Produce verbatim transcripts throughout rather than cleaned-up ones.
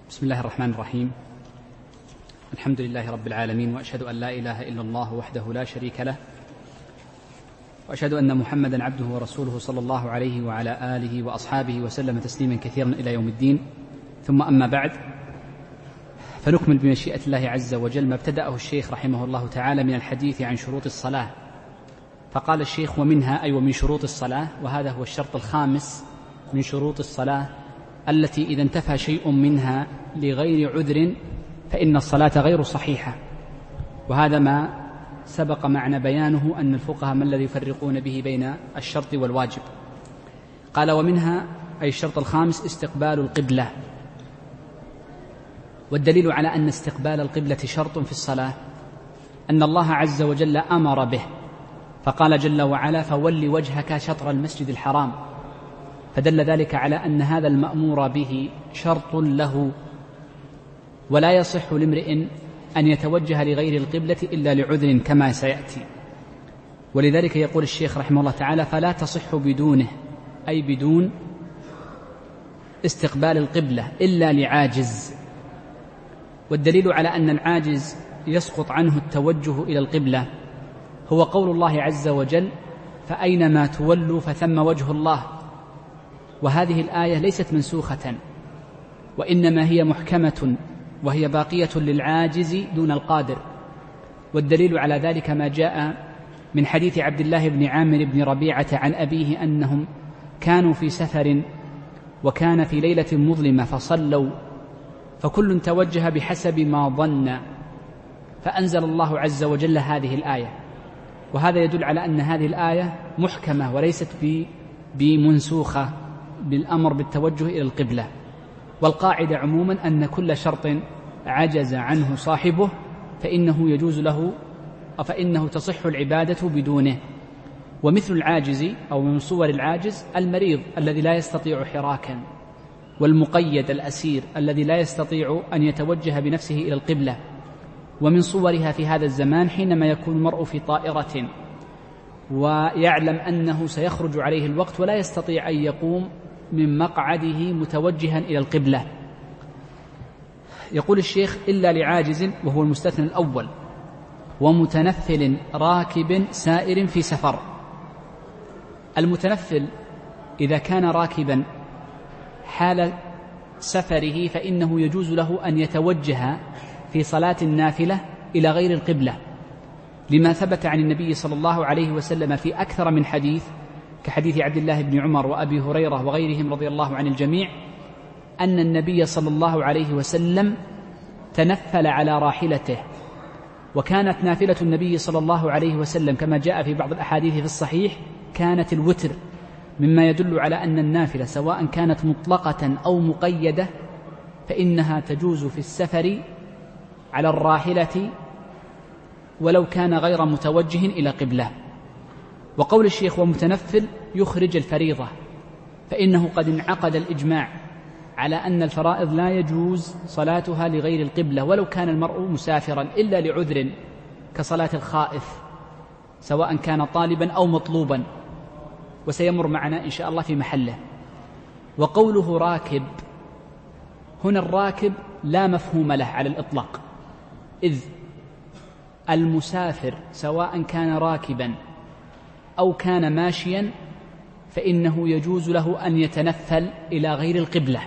بسم الله الرحمن الرحيم. الحمد لله رب العالمين، وأشهد أن لا إله إلا الله وحده لا شريك له، وأشهد أن محمدا عبده ورسوله صلى الله عليه وعلى آله وأصحابه وسلم تسليما كثيرا إلى يوم الدين. ثم أما بعد، فنكمل بمشيئة الله عز وجل ما ابتدأه الشيخ رحمه الله تعالى من الحديث عن شروط الصلاة. فقال الشيخ: ومنها أي ومن شروط الصلاة، وهذا هو الشرط الخامس من شروط الصلاة، التي إذا انتفى شيء منها لغير عذر فإن الصلاة غير صحيحة. وهذا ما سبق معنا بيانه، أن الفقهاء ما الذي يفرقون به بين الشرط والواجب. قال: ومنها أي الشرط الخامس استقبال القبلة. والدليل على أن استقبال القبلة شرط في الصلاة أن الله عز وجل أمر به، فقال جل وعلا: فول وجهك شطر المسجد الحرام. فدل ذلك على أن هذا المأمور به شرط له، ولا يصح لامرئ أن يتوجه لغير القبلة إلا لعذر كما سيأتي. ولذلك يقول الشيخ رحمه الله تعالى: فلا تصح بدونه، أي بدون استقبال القبلة، إلا لعاجز. والدليل على أن العاجز يسقط عنه التوجه إلى القبلة هو قول الله عز وجل: فأينما تولوا فثم وجه الله. وهذه الآية ليست منسوخة، وإنما هي محكمة، وهي باقية للعاجز دون القادر. والدليل على ذلك ما جاء من حديث عبد الله بن عامر بن ربيعة عن أبيه أنهم كانوا في سفر وكان في ليلة مظلمة فصلوا، فكل توجه بحسب ما ظن، فأنزل الله عز وجل هذه الآية. وهذا يدل على أن هذه الآية محكمة وليست بمنسوخة بالأمر بالتوجه إلى القبلة. والقاعدة عموما أن كل شرط عجز عنه صاحبه فإنه يجوز له أو فإنه تصح العبادة بدونه. ومثل العاجز أو من صور العاجز المريض الذي لا يستطيع حراكا، والمقيد الأسير الذي لا يستطيع أن يتوجه بنفسه إلى القبلة. ومن صورها في هذا الزمان حينما يكون المرء في طائرة ويعلم أنه سيخرج عليه الوقت ولا يستطيع أن يقوم من مقعده متوجها إلى القبلة. يقول الشيخ: إلا لعاجز، وهو المستثنى الأول، ومتنفل راكب سائر في سفر. المتنفل إذا كان راكبا حال سفره فإنه يجوز له أن يتوجه في صلاة النافلة إلى غير القبلة، لما ثبت عن النبي صلى الله عليه وسلم في أكثر من حديث، كحديث عبد الله بن عمر وأبي هريرة وغيرهم رضي الله عن الجميع، أن النبي صلى الله عليه وسلم تنفل على راحلته. وكانت نافلة النبي صلى الله عليه وسلم كما جاء في بعض الأحاديث في الصحيح كانت الوتر، مما يدل على أن النافلة سواء كانت مطلقة أو مقيدة فإنها تجوز في السفر على الراحلة ولو كان غير متوجه إلى قبلة. وقول الشيخ: ومتنفل يخرج الفريضة، فإنه قد انعقد الإجماع على أن الفرائض لا يجوز صلاتها لغير القبلة ولو كان المرء مسافرا إلا لعذر، كصلاة الخائف سواء كان طالبا أو مطلوبا، وسيمر معنا إن شاء الله في محله. وقوله راكب، هنا الراكب لا مفهوم له على الإطلاق، إذ المسافر سواء كان راكبا أو كان ماشيا فإنه يجوز له أن يتنفل إلى غير القبلة.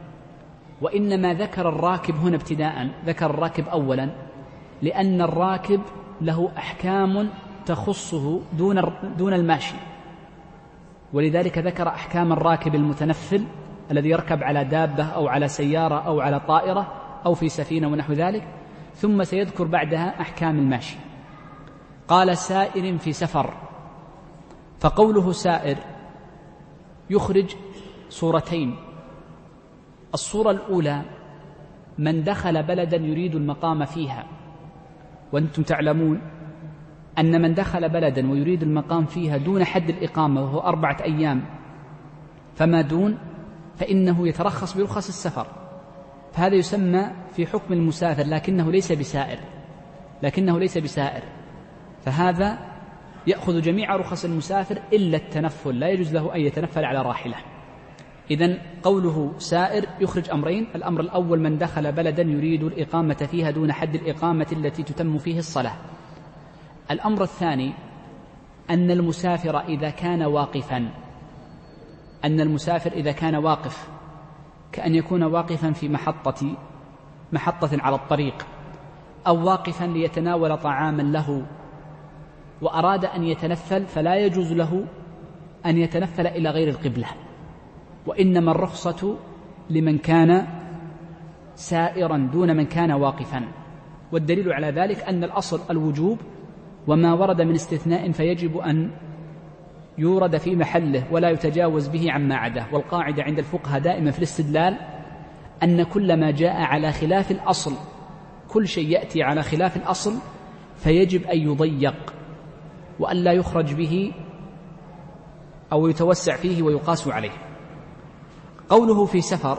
وإنما ذكر الراكب هنا ابتداء، ذكر الراكب أولا لأن الراكب له أحكام تخصه دون دون الماشي، ولذلك ذكر أحكام الراكب المتنفل الذي يركب على دابة أو على سيارة أو على طائرة أو في سفينة ونحو ذلك، ثم سيذكر بعدها أحكام الماشي. قال: سائر في سفر. فقوله سائر يخرج صورتين. الصورة الأولى: من دخل بلدا يريد المقام فيها، وأنتم تعلمون أن من دخل بلدا ويريد المقام فيها دون حد الإقامة وهو أربعة أيام فما دون، فإنه يترخص برخص السفر، فهذا يسمى في حكم المسافر، لكنه ليس بسائر لكنه ليس بسائر فهذا يأخذ جميع رخص المسافر إلا التنفل، لا يجوز له أن يتنفل على راحلة. إذن قوله سائر يخرج أمرين: الأمر الأول من دخل بلدا يريد الإقامة فيها دون حد الإقامة التي تتم فيه الصلاة. الأمر الثاني أن المسافر إذا كان واقفا أن المسافر إذا كان واقف كأن يكون واقفا في محطة محطة على الطريق، أو واقفا ليتناول طعاما له وأراد أن يتنفل، فلا يجوز له أن يتنفل إلى غير القبلة، وإنما الرخصة لمن كان سائرا دون من كان واقفا. والدليل على ذلك أن الأصل الوجوب، وما ورد من استثناء فيجب أن يورد في محله ولا يتجاوز به عما عداه. والقاعدة عند الفقهاء دائما في الاستدلال أن كل ما جاء على خلاف الأصل، كل شيء يأتي على خلاف الأصل فيجب أن يضيق وأن لا يخرج به أو يتوسع فيه ويقاس عليه. قوله في سفر،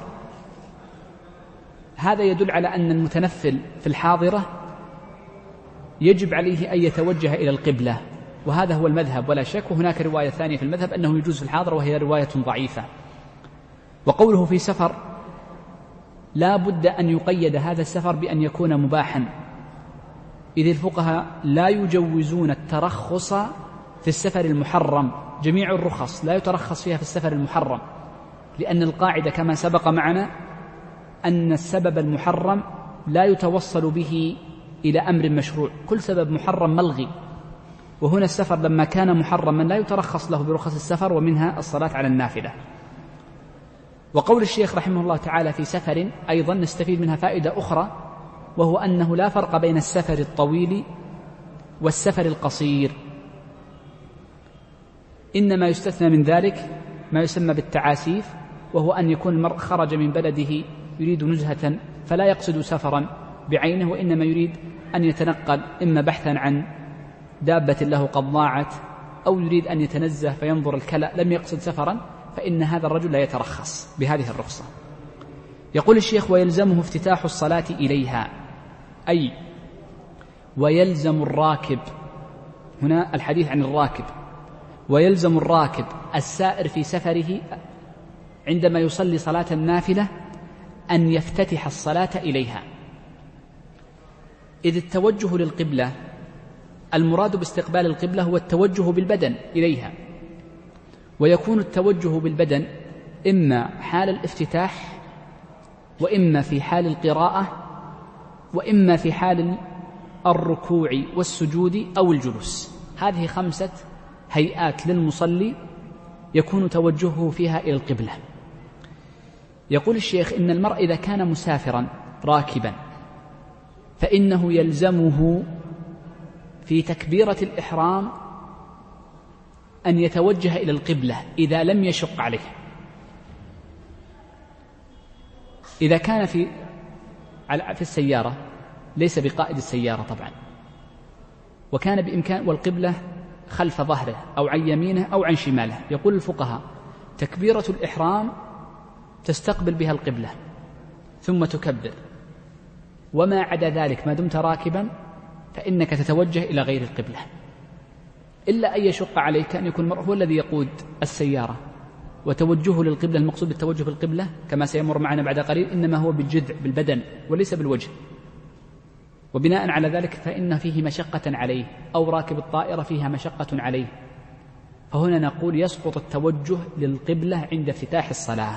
هذا يدل على أن المتنفل في الحاضرة يجب عليه أن يتوجه إلى القبلة، وهذا هو المذهب ولا شك. وهناك رواية ثانية في المذهب أنه يجوز في الحاضرة، وهي رواية ضعيفة. وقوله في سفر لا بد أن يقيد هذا السفر بأن يكون مباحا، إذ الفقهاء لا يجوزون الترخص في السفر المحرم. جميع الرخص لا يترخص فيها في السفر المحرم، لأن القاعدة كما سبق معنا أن السبب المحرم لا يتوصل به إلى أمر مشروع، كل سبب محرم ملغي. وهنا السفر لما كان محرما لا يترخص له برخص السفر، ومنها الصلاة على النافلة. وقول الشيخ رحمه الله تعالى في سفر أيضا نستفيد منها فائدة أخرى، وهو أنه لا فرق بين السفر الطويل والسفر القصير، إنما يستثنى من ذلك ما يسمى بالتعاسيف، وهو أن يكون المرء خرج من بلده يريد نزهة فلا يقصد سفرا بعينه، وإنما يريد أن يتنقل إما بحثا عن دابة له قد ضاعت، أو يريد أن يتنزه فينظر الكلأ، لم يقصد سفرا، فإن هذا الرجل لا يترخص بهذه الرخصة. يقول الشيخ: ويلزمه افتتاح الصلاة إليها، أي ويلزم الراكب، هنا الحديث عن الراكب، ويلزم الراكب السائر في سفره عندما يصلي صلاة النافلة أن يفتتح الصلاة إليها، إذ التوجه للقبلة المراد باستقبال القبلة هو التوجه بالبدن إليها، ويكون التوجه بالبدن إما حال الافتتاح، وإما في حال القراءة، وإما في حال الركوع والسجود أو الجلوس. هذه خمسة هيئات للمصلي يكون توجهه فيها إلى القبلة. يقول الشيخ: إن المرء إذا كان مسافرا راكبا فإنه يلزمه في تكبيرة الإحرام أن يتوجه إلى القبلة إذا لم يشق عليه. إذا كان في في السيارة ليس بقائد السيارة طبعا، وكان بإمكان والقبلة خلف ظهره أو عن يمينه أو عن شماله، يقول الفقهاء تكبيرة الإحرام تستقبل بها القبلة ثم تكبر، وما عدا ذلك ما دمت راكبا فإنك تتوجه إلى غير القبلة، إلا أن يشق عليك أن يكون المرء هو الذي يقود السيارة، وتوجهه للقبلة المقصود بالتوجه بالقبلة كما سيمر معنا بعد قليل إنما هو بالجذع بالبدن وليس بالوجه، وبناء على ذلك فإن فيه مشقة عليه، أو راكب الطائرة فيها مشقة عليه، فهنا نقول يسقط التوجه للقبلة عند افتتاح الصلاة.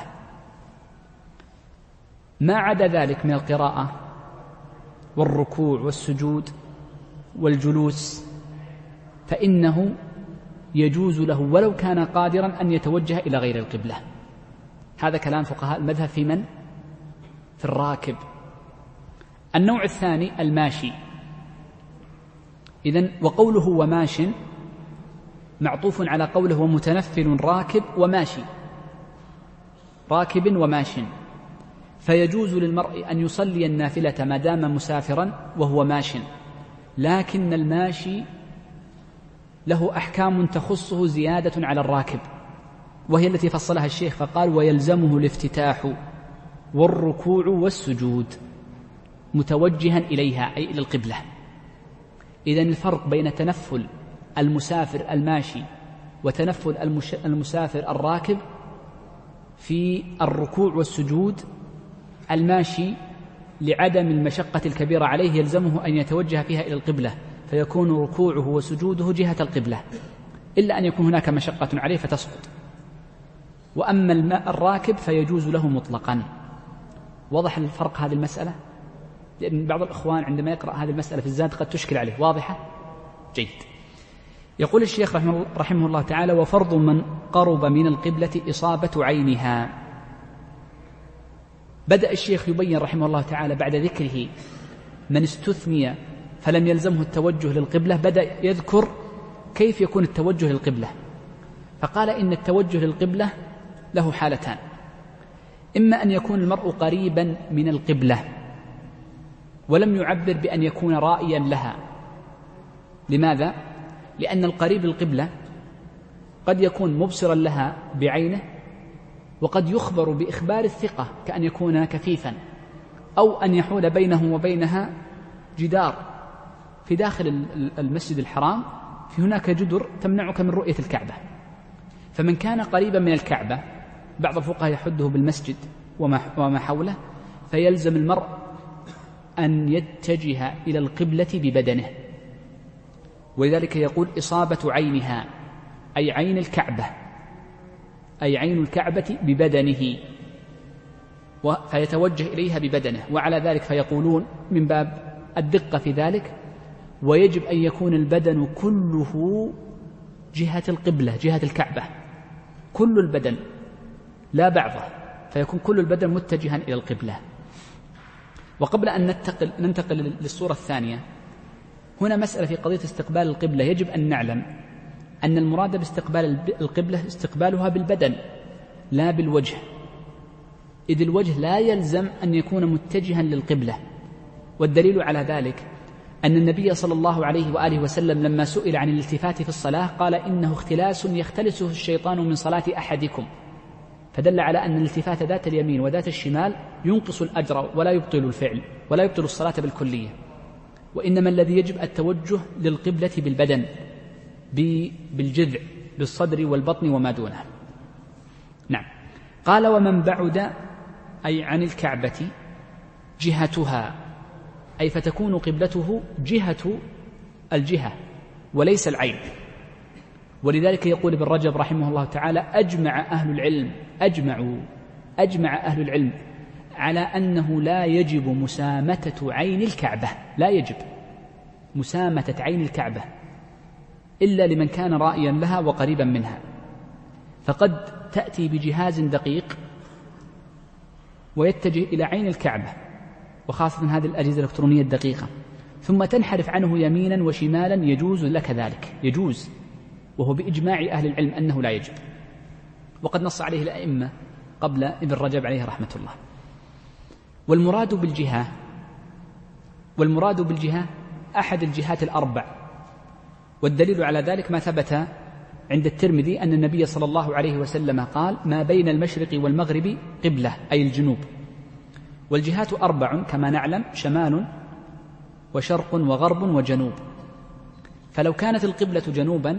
ما عدا ذلك من القراءة والركوع والسجود والجلوس فإنه يجوز له ولو كان قادرا أن يتوجه إلى غير القبلة. هذا كلام فقهاء المذهب في من؟ في الراكب. النوع الثاني الماشي. إذن وقوله وماش معطوف على قوله ومتنفل راكب وماشي، راكب وماش، فيجوز للمرء أن يصلي النافلة ما دام مسافرا وهو ماش، لكن الماشي له أحكام تخصه زيادة على الراكب، وهي التي فصلها الشيخ فقال ويلزمه الافتتاح والركوع والسجود متوجها إليها أي إلى القبلة. إذن الفرق بين تنفل المسافر الماشي وتنفل المسافر الراكب في الركوع والسجود الماشي لعدم المشقة الكبيرة عليه يلزمه أن يتوجه فيها إلى القبلة، فيكون ركوعه وسجوده جهة القبلة، إلا أن يكون هناك مشقة عليه فتسقط. وأما الماء الراكب فيجوز له مطلقا. واضح الفرق هذه المسألة؟ لأن بعض الأخوان عندما يقرأ هذه المسألة في الزاد قد تشكل عليه. واضحة؟ جيد. يقول الشيخ رحمه الله تعالى: وفرض من قرب من القبلة إصابة عينها. بدأ الشيخ يبين رحمه الله تعالى بعد ذكره من استثني فلم يلزمه التوجه للقبلة، بدأ يذكر كيف يكون التوجه للقبلة، فقال إن التوجه للقبلة له حالتان: إما أن يكون المرء قريبا من القبلة ولم يعبر بأن يكون رائيا لها. لماذا؟ لأن القريب القبلة قد يكون مبصرا لها بعينه، وقد يخبر بإخبار الثقة كأن يكون كفيفا، أو أن يحول بينه وبينها جدار في داخل المسجد الحرام، في هناك جدر تمنعك من رؤية الكعبة. فمن كان قريبا من الكعبة، بعض الفقهاء يحده بالمسجد وما حوله، فيلزم المرء أن يتجه إلى القبلة ببدنه، ولذلك يقول إصابة عينها، أي عين الكعبة، أي عين الكعبة ببدنه، فيتوجه إليها ببدنه. وعلى ذلك فيقولون من باب الدقة في ذلك: ويجب أن يكون البدن كله جهة القبلة، جهة الكعبة، كل البدن لا بعضه، فيكون كل البدن متجها إلى القبلة. وقبل أن ننتقل, ننتقل للصورة الثانية، هنا مسألة في قضية استقبال القبلة. يجب أن نعلم أن المراد باستقبال القبلة استقبالها بالبدن لا بالوجه، إذ الوجه لا يلزم أن يكون متجها للقبلة. والدليل على ذلك أن النبي صلى الله عليه وآله وسلم لما سئل عن الالتفات في الصلاة قال: إنه اختلاس يختلسه الشيطان من صلاة أحدكم، فدل على أن الالتفات ذات اليمين وذات الشمال ينقص الأجر ولا يبطل الفعل ولا يبطل الصلاة بالكلية، وإنما الذي يجب التوجه للقبلة بالبدن، بالجذع، بالصدر والبطن وما دونه. نعم. قال: ومن بعد أي عن الكعبة جهتها، أي فتكون قبلته جهة الجهة وليس العين. ولذلك يقول ابن رجب رحمه الله تعالى: أجمع أهل العلم أجمعوا أجمع أهل العلم على أنه لا يجب مسامتة عين الكعبة، لا يجب مسامتة عين الكعبة إلا لمن كان رائيا لها وقريبا منها، فقد تأتي بجهاز دقيق ويتجه إلى عين الكعبة، وخاصة هذه الأجهزة الإلكترونية الدقيقة، ثم تنحرف عنه يمينا وشمالا، يجوز لك ذلك، يجوز، وهو بإجماع أهل العلم أنه لا يجب، وقد نص عليه الأئمة قبل ابن رجب عليه رحمة الله. والمراد بالجهة والمراد بالجهة أحد الجهات الأربع، والدليل على ذلك ما ثبت عند الترمذي أن النبي صلى الله عليه وسلم قال: ما بين المشرق والمغرب قبلة، أي الجنوب. والجهات أربع كما نعلم: شمال وشرق وغرب وجنوب. فلو كانت القبلة جنوبا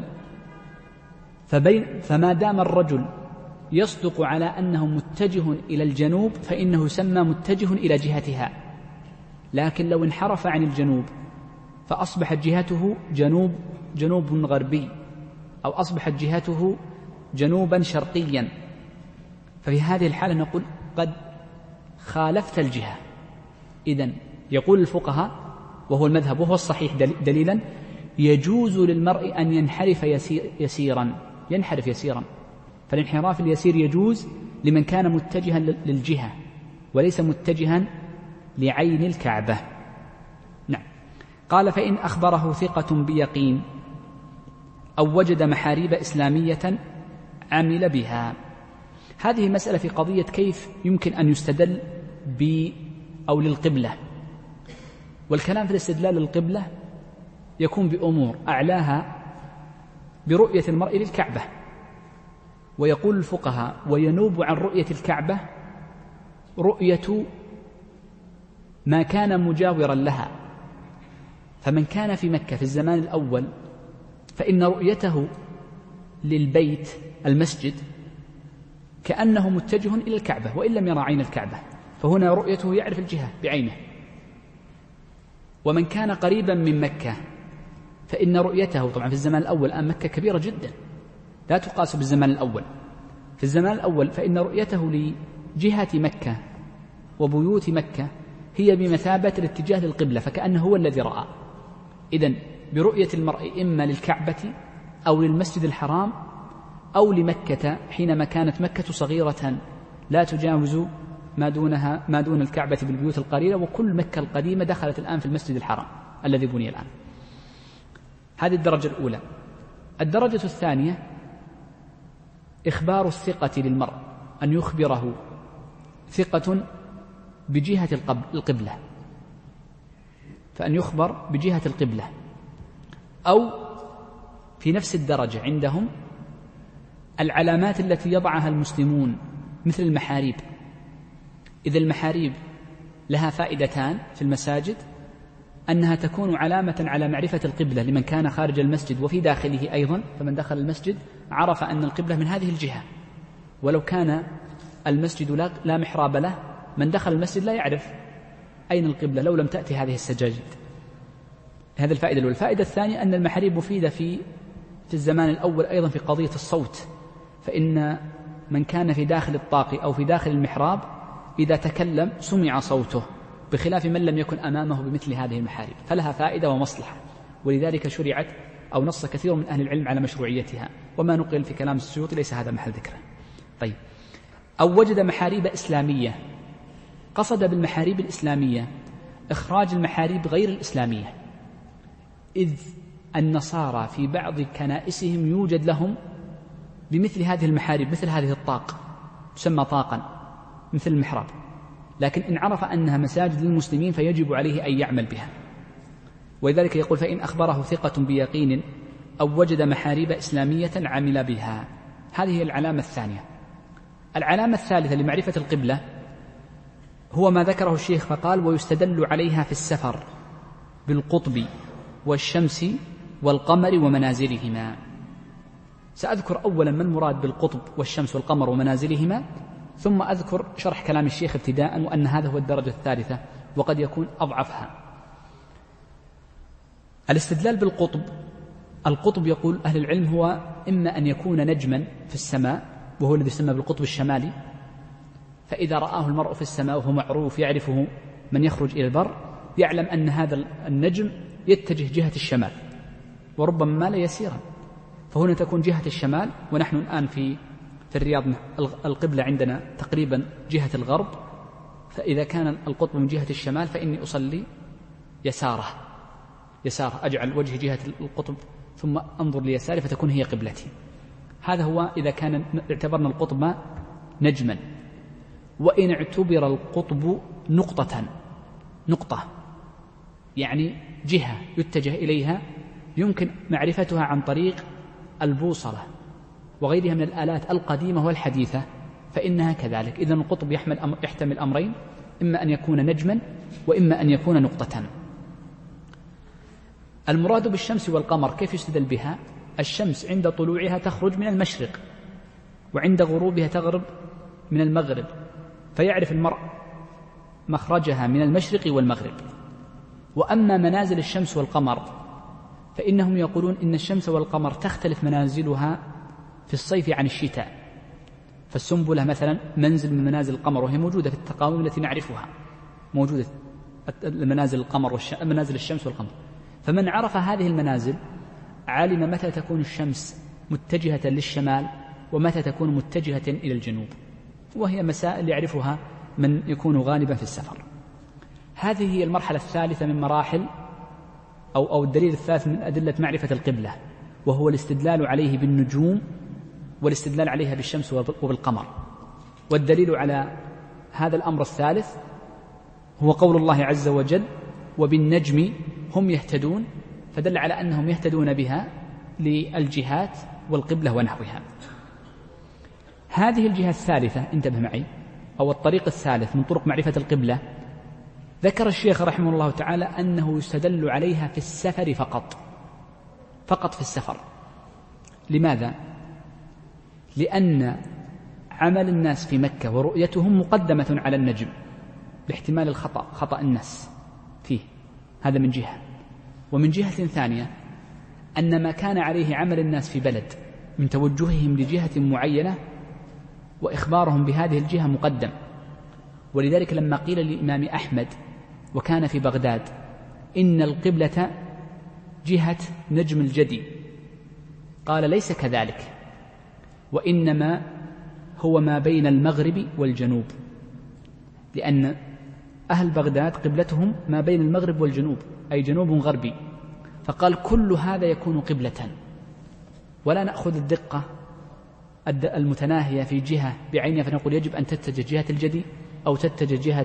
فبين فما دام الرجل يصدق على أنه متجه إلى الجنوب فإنه يسمى متجه إلى جهتها. لكن لو انحرف عن الجنوب فأصبحت جهته جنوب جنوب غربي، أو أصبحت جهته جنوبا شرقيا، ففي هذه الحالة نقول قد خالفت الجهة. إذن يقول الفقهاء، وهو المذهب وهو الصحيح دليلا: يجوز للمرء أن ينحرف يسير يسيرا ينحرف يسيرا فالانحراف اليسير يجوز لمن كان متجها للجهة وليس متجها لعين الكعبة. نعم. قال: فإن أخبره ثقة بيقين أو وجد محاريب إسلامية عمل بها. هذه مسألة في قضية كيف يمكن أن يستدل ب أو للقبلة، والكلام في الاستدلال للقبلة يكون بأمور أعلاها برؤية المرء للكعبة. ويقول الفقهاء: وينوب عن رؤية الكعبة رؤية ما كان مجاورا لها. فمن كان في مكة في الزمان الأول فإن رؤيته للبيت المسجد كأنه متجه إلى الكعبة وإن لم يرى عين الكعبة، فهنا رؤيته يعرف الجهة بعينه. ومن كان قريبا من مكة فإن رؤيته طبعا في الزمان الأول، الآن مكة كبيرة جدا لا تقاس بالزمان الأول، في الزمان الأول فإن رؤيته لجهة مكة وبيوت مكة هي بمثابة الاتجاه للقبلة، فكأنه هو الذي رأى. إذن برؤية المرء إما للكعبة أو للمسجد الحرام أو لمكة، حينما كانت مكة صغيرة لا تجاوز ما دونها ما دون الكعبة بالبيوت القليلة، وكل مكة القديمة دخلت الآن في المسجد الحرام الذي بني الآن. هذه الدرجة الأولى. الدرجة الثانية إخبار الثقة للمرء، أن يخبره ثقة بجهة القبلة، فأن يخبر بجهة القبلة. أو في نفس الدرجة عندهم العلامات التي يضعها المسلمون مثل المحاريب. إذا المحاريب لها فائدتان في المساجد، أنها تكون علامة على معرفة القبلة لمن كان خارج المسجد وفي داخله أيضا، فمن دخل المسجد عرف أن القبلة من هذه الجهة، ولو كان المسجد لا محراب له من دخل المسجد لا يعرف أين القبلة لو لم تأتي هذه السجاجيد. هذه الفائدة الأولى. الفائدة الثانية أن المحاريب مفيدة في في الزمان الأول أيضا في قضية الصوت، فإن من كان في داخل الطاق أو في داخل المحراب إذا تكلم سمع صوته، بخلاف من لم يكن أمامه بمثل هذه المحاريب، فلها فائدة ومصلحة، ولذلك شرعت أو نص كثير من أهل العلم على مشروعيتها، وما نقل في كلام السيوطي ليس هذا محل ذكره. طيب، أو وجد محاريب إسلامية، قصد بالمحاريب الإسلامية إخراج المحاريب غير الإسلامية، إذ النصارى في بعض كنائسهم يوجد لهم بمثل هذه المحاريب، مثل هذه الطاق تسمى طاقا مثل المحراب، لكن إن عرف أنها مساجد للمسلمين فيجب عليه أن يعمل بها. ولذلك يقول فإن أخبره ثقة بيقين أو وجد محاريب إسلامية عمل بها. هذه هي العلامة الثانية. العلامة الثالثة لمعرفة القبلة هو ما ذكره الشيخ فقال ويستدل عليها في السفر بالقطب والشمس والقمر ومنازلهما. سأذكر أولا ما المراد بالقطب والشمس والقمر ومنازلهما، ثم أذكر شرح كلام الشيخ ابتداء، وأن هذا هو الدرجة الثالثة وقد يكون أضعفها. الاستدلال بالقطب، القطب يقول أهل العلم هو إما أن يكون نجما في السماء وهو الذي يسمى بالقطب الشمالي، فإذا رآه المرء في السماء وهو معروف يعرفه من يخرج إلى البر يعلم أن هذا النجم يتجه جهة الشمال، وربما مال يسيرا، فهنا تكون جهة الشمال. ونحن الآن في في الرياض القبلة عندنا تقريبا جهة الغرب، فإذا كان القطب من جهة الشمال فإني أصلي يساره يساره أجعل وجهي جهة القطب ثم أنظر ليساري فتكون هي قبلتي. هذا هو إذا كان اعتبرنا القطب نجما. وإن اعتبر القطب نقطة نقطة يعني جهة يتجه إليها يمكن معرفتها عن طريق البوصلة وغيرها من الآلات القديمة والحديثة، فإنها كذلك. إذن القطب يحمل أمر يحتمل أمرين، إما أن يكون نجما وإما أن يكون نقطة. المراد بالشمس والقمر كيف يستدل بها؟ الشمس عند طلوعها تخرج من المشرق، وعند غروبها تغرب من المغرب، فيعرف المرء مخرجها من المشرق والمغرب. وأما منازل الشمس والقمر فإنهم يقولون إن الشمس والقمر تختلف منازلها في الصيف عن الشتاء. فالسنبلة مثلا منزل من منازل القمر، وهي موجودة في التقاويم التي نعرفها، موجودة منازل القمر والش... منازل الشمس والقمر. فمن عرف هذه المنازل علم متى تكون الشمس متجهة للشمال ومتى تكون متجهة إلى الجنوب، وهي مسائل يعرفها من يكون غالبا في السفر. هذه هي المرحلة الثالثة من مراحل أو, أو الدليل الثالث من أدلة معرفة القبلة، وهو الاستدلال عليه بالنجوم والاستدلال عليها بالشمس وبالقمر. والدليل على هذا الأمر الثالث هو قول الله عز وجل وبالنجم هم يهتدون، فدل على أنهم يهتدون بها للجهات والقبلة ونحوها. هذه الجهة الثالثة انتبه معي، أو الطريق الثالث من طرق معرفة القبلة، ذكر الشيخ رحمه الله تعالى أنه يستدل عليها في السفر فقط فقط في السفر. لماذا؟ لأن عمل الناس في مكة ورؤيتهم مقدمة على النجم لاحتمال الخطأ خطأ الناس فيه، هذا من جهة. ومن جهة ثانية أن ما كان عليه عمل الناس في بلد من توجههم لجهة معينة وإخبارهم بهذه الجهة مقدم. ولذلك لما قيل للإمام أحمد وكان في بغداد إن القبلة جهة نجم الجدي، قال ليس كذلك، وإنما هو ما بين المغرب والجنوب، لأن أهل بغداد قبلتهم ما بين المغرب والجنوب، أي جنوب غربي. فقال كل هذا يكون قبلة، ولا نأخذ الدقة المتناهية في جهة بعينها فنقول يجب أن تتجه جهة الجدي أو تتجه جهة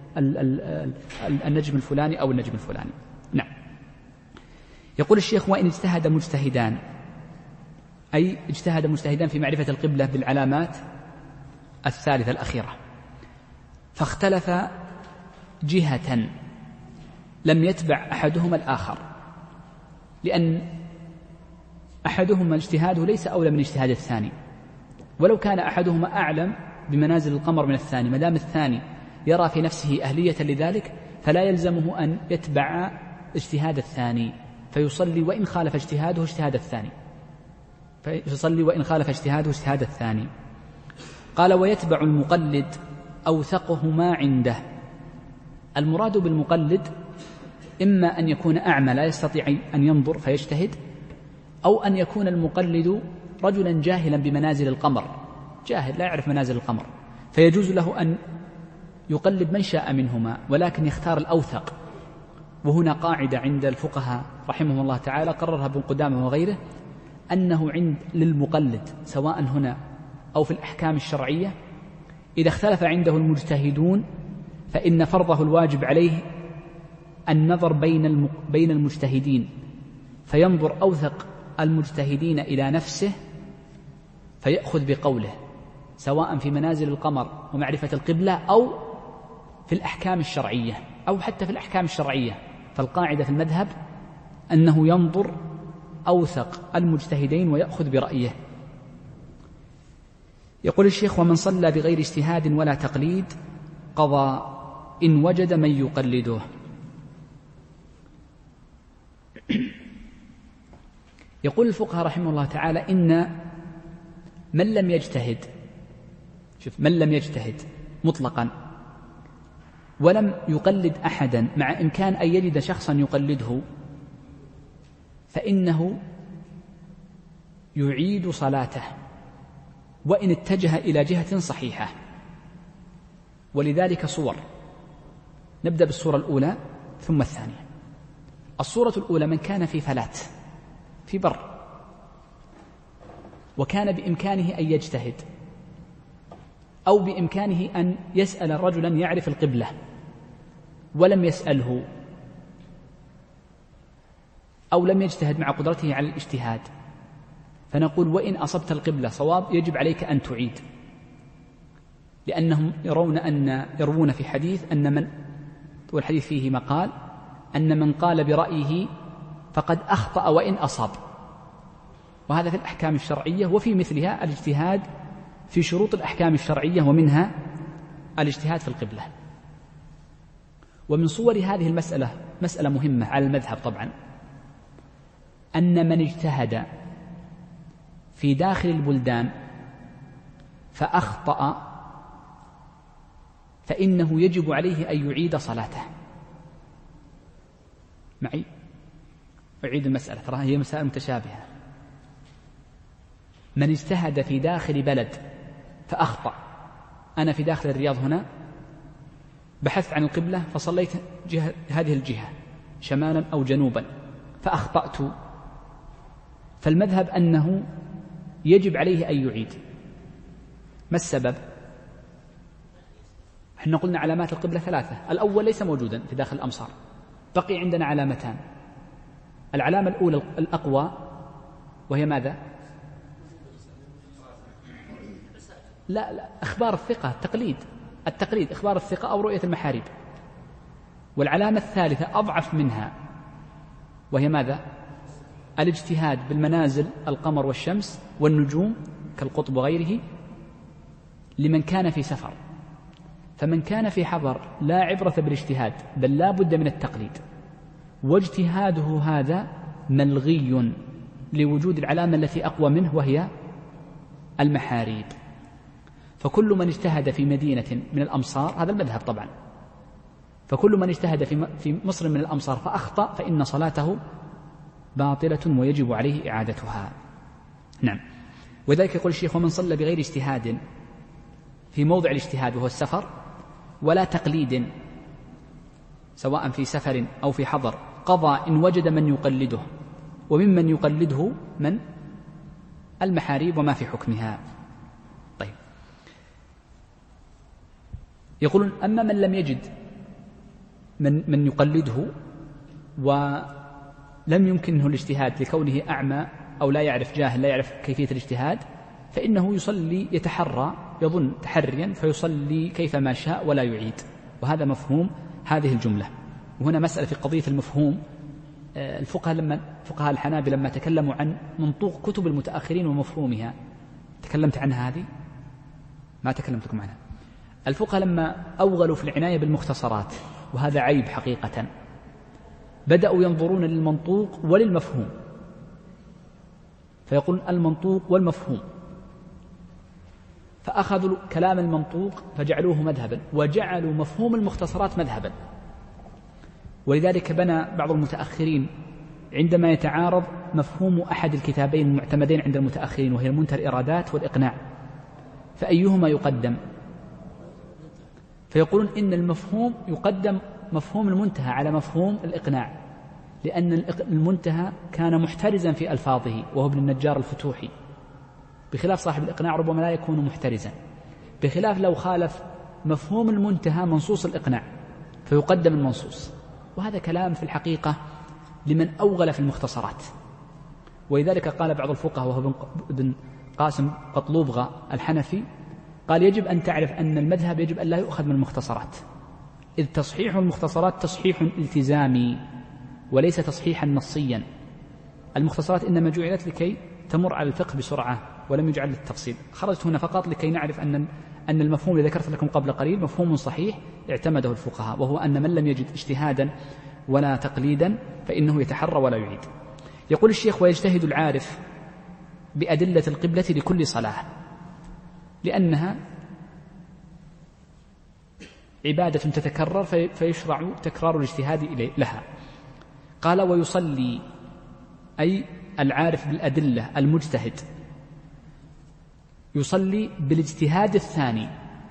النجم الفلاني أو النجم الفلاني. نعم. يقول الشيخ: وإن اجتهد مجتهدان، أي اجتهد مجتهدان في معرفة القبلة بالعلامات الثالثة الأخيرة، فاختلف جهة لم يتبع أحدهما الآخر، لأن أحدهما اجتهاده ليس أولى من اجتهاد الثاني، ولو كان أحدهما أعلم بمنازل القمر من الثاني، ما دام الثاني يرى في نفسه أهلية لذلك فلا يلزمه أن يتبع اجتهاد الثاني، فيصلي وإن خالف اجتهاده اجتهاد الثاني فيصلي وإن خالف اجتهاده اجتهاد الثاني. قال: ويتبع المقلد أوثقهما عنده. المراد بالمقلد إما أن يكون أعمى لا يستطيع أن ينظر فيجتهد، أو أن يكون المقلد رجلا جاهلا بمنازل القمر، جاهل لا يعرف منازل القمر، فيجوز له أن يقلد من شاء منهما، ولكن يختار الأوثق. وهنا قاعدة عند الفقهاء رحمهم الله تعالى قررها ابن قدامة وغيره، أنه عند للمقلد سواء هنا أو في الأحكام الشرعية إذا اختلف عنده المجتهدون فإن فرضه الواجب عليه النظر بين بين المجتهدين، فينظر أوثق المجتهدين إلى نفسه فيأخذ بقوله، سواء في منازل القمر ومعرفة القبلة أو في الأحكام الشرعية أو حتى في الأحكام الشرعية. فالقاعدة في المذهب أنه ينظر أوثق المجتهدين ويأخذ برأيه. يقول الشيخ: ومن صلى بغير اجتهاد ولا تقليد قضى إن وجد من يقلده. يقول الفقهاء رحمه الله تعالى: إن من لم يجتهد، شوف، من لم يجتهد مطلقا ولم يقلد أحدا مع إمكان أن يجد شخصا يقلده، فإنه يعيد صلاته وإن اتجه إلى جهة صحيحة. ولذلك صور، نبدأ بالصورة الأولى ثم الثانية. الصورة الأولى: من كان في فلات في بر وكان بإمكانه أن يجتهد، أو بإمكانه أن يسأل رجلا يعرف القبلة ولم يسأله، أو لم يجتهد مع قدرته على الاجتهاد، فنقول: وإن أصبت القبلة صواب يجب عليك أن تعيد، لأنهم يرون أن يروون في حديث أن من، والحديث فيه مقال، أن من قال برأيه فقد أخطأ وإن أصاب. وهذا في الأحكام الشرعية، وفي مثلها الاجتهاد في شروط الأحكام الشرعية، ومنها الاجتهاد في القبلة. ومن صور هذه المسألة مسألة مهمة على المذهب طبعا، أن من اجتهد في داخل البلدان فأخطأ فإنه يجب عليه أن يعيد صلاته. معي؟ أعيد المسألة، ترى هي مسائل متشابهة. من اجتهد في داخل بلد فأخطأ، أنا في داخل الرياض هنا بحثت عن القبلة فصليت جهة هذه الجهة شمالا أو جنوبا فأخطأت، فالمذهب أنه يجب عليه أن يعيد. ما السبب؟ احنا قلنا علامات القبلة ثلاثة، الأول ليس موجودا في داخل الأمصار، بقي عندنا علامتان. العلامة الأولى الأقوى وهي ماذا؟ لا لا أخبار الثقة، التقليد التقليد إخبار الثقة أو رؤية المحاريب. والعلامة الثالثة أضعف منها وهي ماذا؟ الاجتهاد بالمنازل القمر والشمس والنجوم كالقطب وغيره، لمن كان في سفر، فمن كان في حضر لا عبرة بالاجتهاد بل لا بد من التقليد، واجتهاده هذا ملغي لوجود العلامة التي أقوى منه وهي المحاريب. فكل من اجتهد في مدينة من الأمصار، هذا المذهب طبعا، فكل من اجتهد في مصر من الأمصار فأخطأ فإن صلاته باطلة ويجب عليه إعادتها. نعم. وذلك يقول الشيخ: ومن صلى بغير اجتهاد في موضع الاجتهاد وهو السفر ولا تقليد سواء في سفر أو في حضر قضى إن وجد من يقلده، وممن يقلده من المحاريب وما في حكمها. طيب، يقولون: أما من لم يجد من, من يقلده ولم يمكنه الاجتهاد لكونه أعمى أو لا يعرف، جاهل لا يعرف كيفية الاجتهاد، فإنه يصلي يتحرى، يظن تحريا فيصلي كيفما شاء ولا يعيد. وهذا مفهوم هذه الجملة. وهنا مسألة في قضية المفهوم، الفقهاء لما فقهاء الحنابلة لما تكلموا عن منطوق كتب المتأخرين ومفهومها، تكلمت عنها هذه؟ ما تكلمت لكم عنها. الفقهاء لما أوغلوا في العناية بالمختصرات، وهذا عيب حقيقة، بدأوا ينظرون للمنطوق وللمفهوم، فيقول المنطوق والمفهوم، فأخذوا كلام المنطوق فجعلوه مذهبا، وجعلوا مفهوم المختصرات مذهبا. ولذلك بنى بعض المتأخرين عندما يتعارض مفهوم أحد الكتابين المعتمدين عند المتأخرين وهي المنتهى الإرادات والإقناع، فأيهما يقدم؟ فيقولون إن المفهوم يقدم مفهوم المنتهى على مفهوم الإقناع، لأن المنتهى كان محترزا في ألفاظه وهو ابن النجار الفتوحي، بخلاف صاحب الإقناع ربما لا يكون محترزا، بخلاف لو خالف مفهوم المنتهى منصوص الإقناع فيقدم المنصوص. وهذا كلام في الحقيقة لمن أوغل في المختصرات. ولذلك قال بعض الفقهاء وهو ابن قاسم قطلوبغة الحنفي، قال: يجب أن تعرف أن المذهب يجب أن لا يؤخذ من المختصرات، إذ تصحيح المختصرات تصحيح التزامي وليس تصحيحا نصيا. المختصرات إنما جعلت لكي تمر على الفقه بسرعة ولم يجعل للتفصيل. خرجت هنا فقط لكي نعرف أن أن المفهوم الذي ذكرت لكم قبل قليل مفهوم صحيح اعتمده الفقهاء، وهو أن من لم يجد اجتهادا ولا تقليدا فإنه يتحرى ولا يعيد. يقول الشيخ: ويجتهد العارف بأدلة القبلة لكل صلاة، لأنها عبادة تتكرر فيشرع تكرار الاجتهاد لها. قال: ويصلي، أي العارف بالأدلة المجتهد يصلي بالاجتهاد الثاني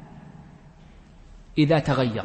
إذا تغير.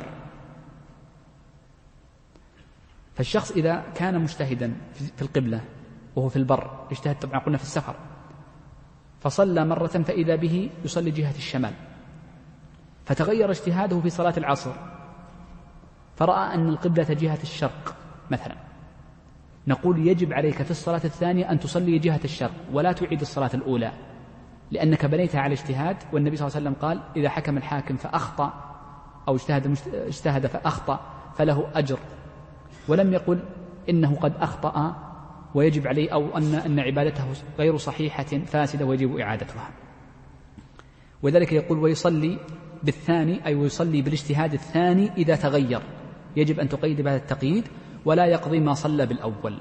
فالشخص إذا كان مجتهدا في القبلة وهو في البر، اجتهد طبعا قلنا في السفر، فصلى مرة فإذا به يصلي جهة الشمال، فتغير اجتهاده في صلاة العصر فرأى أن القبلة جهة الشرق مثلا، نقول: يجب عليك في الصلاة الثانية أن تصلي جهة الشرق ولا تعيد الصلاة الأولى، لأنك بنيتها على اجتهاد. والنبي صلى الله عليه وسلم قال: إذا حكم الحاكم فأخطأ أو اجتهد, اجتهد فأخطأ فله أجر، ولم يقل إنه قد أخطأ ويجب عليه، أو أن, أن عبادته غير صحيحة فاسدة ويجب إعادتها. وذلك يقول: ويصلي بالثاني، أي ويصلي بالاجتهاد الثاني إذا تغير، يجب أن تقيد بهذا التقييد ولا يقضي ما صلى بالأول.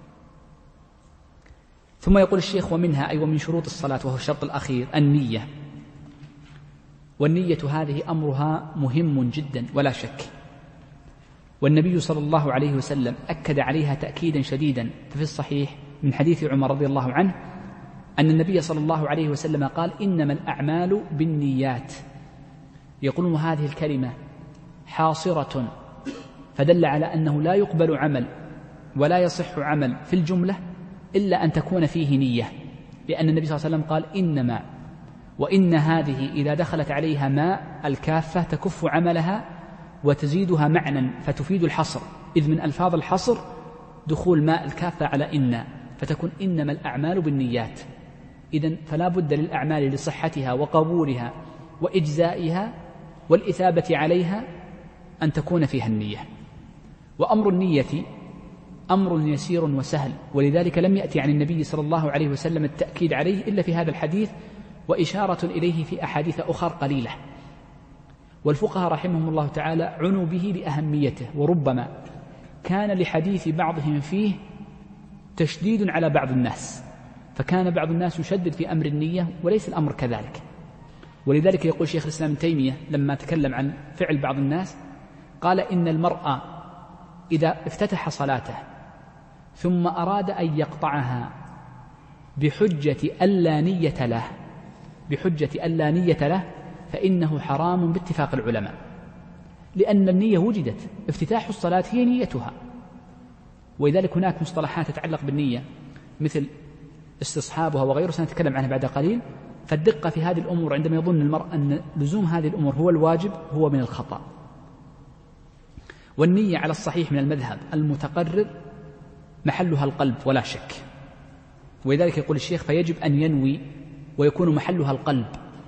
ثم يقول الشيخ: ومنها، أي ومن شروط الصلاة وهو الشرط الأخير، النية. والنية هذه أمرها مهم جدا ولا شك، والنبي صلى الله عليه وسلم أكد عليها تأكيدا شديدا. ففي الصحيح من حديث عمر رضي الله عنه أن النبي صلى الله عليه وسلم قال: إنما الأعمال بالنيات. يقولون هذه الكلمة حاصرة، فدل على أنه لا يقبل عمل ولا يصح عمل في الجملة إلا أن تكون فيه نية، لأن النبي صلى الله عليه وسلم قال: إنما، وإن هذه إذا دخلت عليها ماء الكافة تكف عملها وتزيدها معنى فتفيد الحصر، إذ من ألفاظ الحصر دخول ماء الكافة على إن، فتكون إنما الأعمال بالنيات. إذن فلا بد للأعمال لصحتها وقبولها وإجزائها والإثابة عليها أن تكون فيها النية. وأمر النية أمر يسير وسهل، ولذلك لم يأتي عن النبي صلى الله عليه وسلم التأكيد عليه إلا في هذا الحديث: وإشارة إليه في أحاديث أخرى قليلة. والفقهاء رحمهم الله تعالى عنوا به لأهميته، وربما كان لحديث بعضهم فيه تشديد على بعض الناس، فكان بعض الناس يشدد في أمر النية وليس الأمر كذلك. ولذلك يقول شيخ الإسلام ابن تيمية لما تكلم عن فعل بعض الناس قال إن المرء إذا افتتح صلاته ثم أراد أن يقطعها بحجة ألا نية له بحجة ألا نية له فإنه حرام باتفاق العلماء، لأن النية وجدت، افتتاح الصلاة هي نيتها. ولذلك هناك مصطلحات تتعلق بالنية مثل استصحابها وغيره سنتكلم عنها بعد قليل. فالدقة في هذه الأمور عندما يظن المرء أن لزوم هذه الأمور هو الواجب هو من الخطأ. والنية على الصحيح من المذهب المتقرر محلها القلب ولا شك، ولذلك يقول الشيخ فيجب أن ينوي ويكون محلها القلب.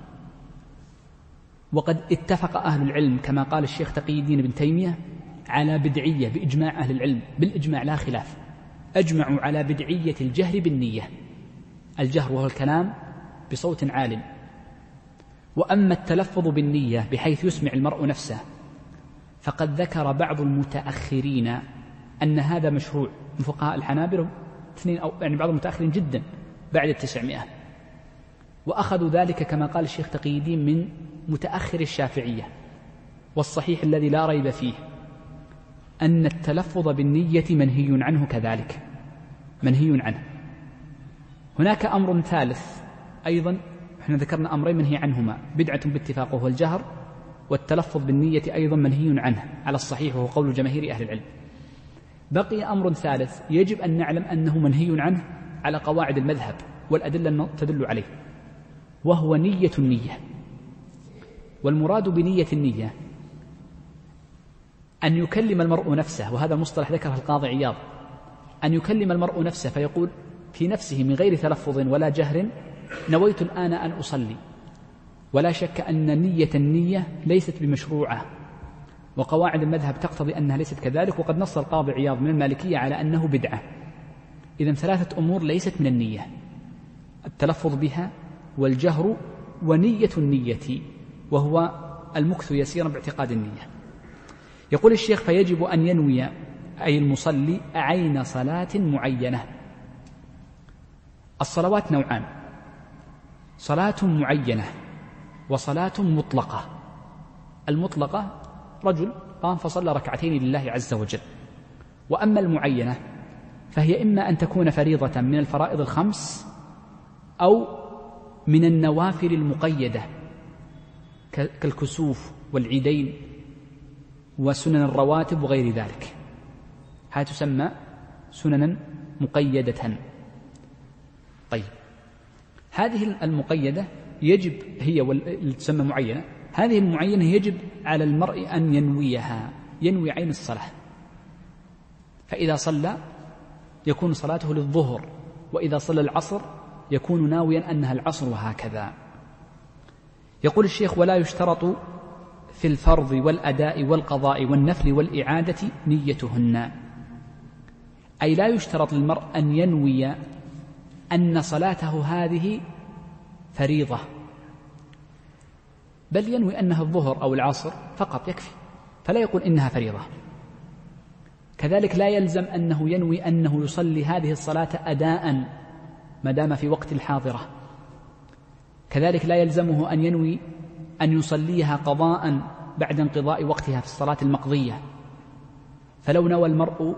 وقد اتفق أهل العلم كما قال الشيخ تقي الدين ابن تيمية على بدعية بإجماع أهل العلم، بالإجماع لا خلاف، أجمعوا على بدعية الجهر بالنية، الجهر وهو الكلام بصوت عال. وأما التلفظ بالنية بحيث يسمع المرء نفسه فقد ذكر بعض المتأخرين أن هذا مشروع من فقهاء الحنابلة اثنين أو يعني بعض المتأخرين جدا بعد التسعمائة، وأخذوا ذلك كما قال الشيخ تقي الدين من متأخر الشافعية. والصحيح الذي لا ريب فيه أن التلفظ بالنية منهي عنه كذلك، منهي عنه. هناك أمر ثالث أيضا، احنا ذكرنا أمرين منهي عنهما بدعة باتفاق وهو الجهر، والتلفظ بالنية أيضا منهي عنه على الصحيح وهو قول جماهير أهل العلم. بقي أمر ثالث يجب أن نعلم أنه منهي عنه على قواعد المذهب والأدلة تدل عليه، وهو نية النية. والمراد بنية النية أن يكلم المرء نفسه، وهذا المصطلح ذكره القاضي عياض، أن يكلم المرء نفسه فيقول في نفسه من غير تلفظ ولا جهر نويت الآن أن أصلي. ولا شك أن نية النية ليست بمشروعة، وقواعد المذهب تقتضي أنها ليست كذلك، وقد نص القاضي عياض من المالكية على أنه بدعة. إذن ثلاثة أمور ليست من النية: التلفظ بها والجهر ونية النية، وهو المكث يسيرا باعتقاد النية. يقول الشيخ فيجب أن ينوي أي المصلي عين صلاة معينة. الصلوات نوعان: صلاة معينة وصلاة مطلقة. المطلقة رجل قام فصلى ركعتين لله عز وجل. وأما المعينة فهي إما أن تكون فريضة من الفرائض الخمس أو من النوافل المقيدة كالكسوف والعيدين وسنن الرواتب وغير ذلك، هذه تسمى سننا مقيدة. طيب، هذه المقيدة يجب هي واللي تسمى معينة، هذه المعينة يجب على المرء أن ينويها، ينوي عين الصلاة. فإذا صلى يكون صلاته للظهر، وإذا صلى العصر يكون ناويا أنها العصر، وهكذا. يقول الشيخ ولا يشترط في الفرض والأداء والقضاء والنفل والإعادة نيتهن، أي لا يشترط للمرء أن ينوي أن صلاته هذه فريضة، بل ينوي أنها الظهر أو العصر فقط يكفي، فلا يقول إنها فريضة. كذلك لا يلزم أنه ينوي أنه يصلي هذه الصلاة أداء ما دام في وقت الحاضرة. كذلك لا يلزمه أن ينوي أن يصليها قضاء بعد انقضاء وقتها في الصلاة المقضية. فلو نوى المرء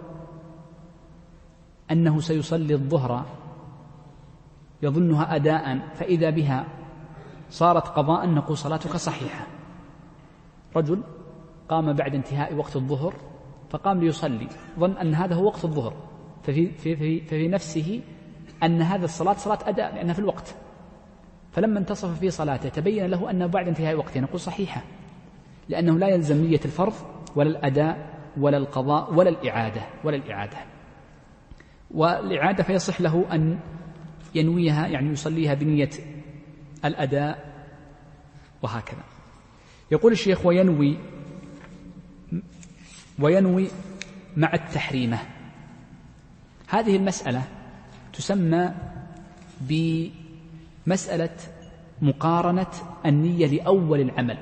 أنه سيصلي الظهر يظنها أداء فإذا بها صارت قضاء نقول صلاتك صحيحة. رجل قام بعد انتهاء وقت الظهر فقام ليصلي، ظن أن هذا هو وقت الظهر، ففي, في, في, في نفسه أن هذا الصلاة صلاة أداء لأنها في الوقت، فلما انتصف في صلاته تبين له أنه بعد انتهاء وقتها نقول صحيحة، لأنه لا يلزم نية الفرض ولا الأداء ولا القضاء ولا الإعادة ولا الإعادة والإعادة فيصح له أن ينويها، يعني يصليها بنية الأداء وهكذا. يقول الشيخ وينوي وينوي مع التحريمة. هذه المسألة تسمى بمسألة مقارنة النية لأول العمل،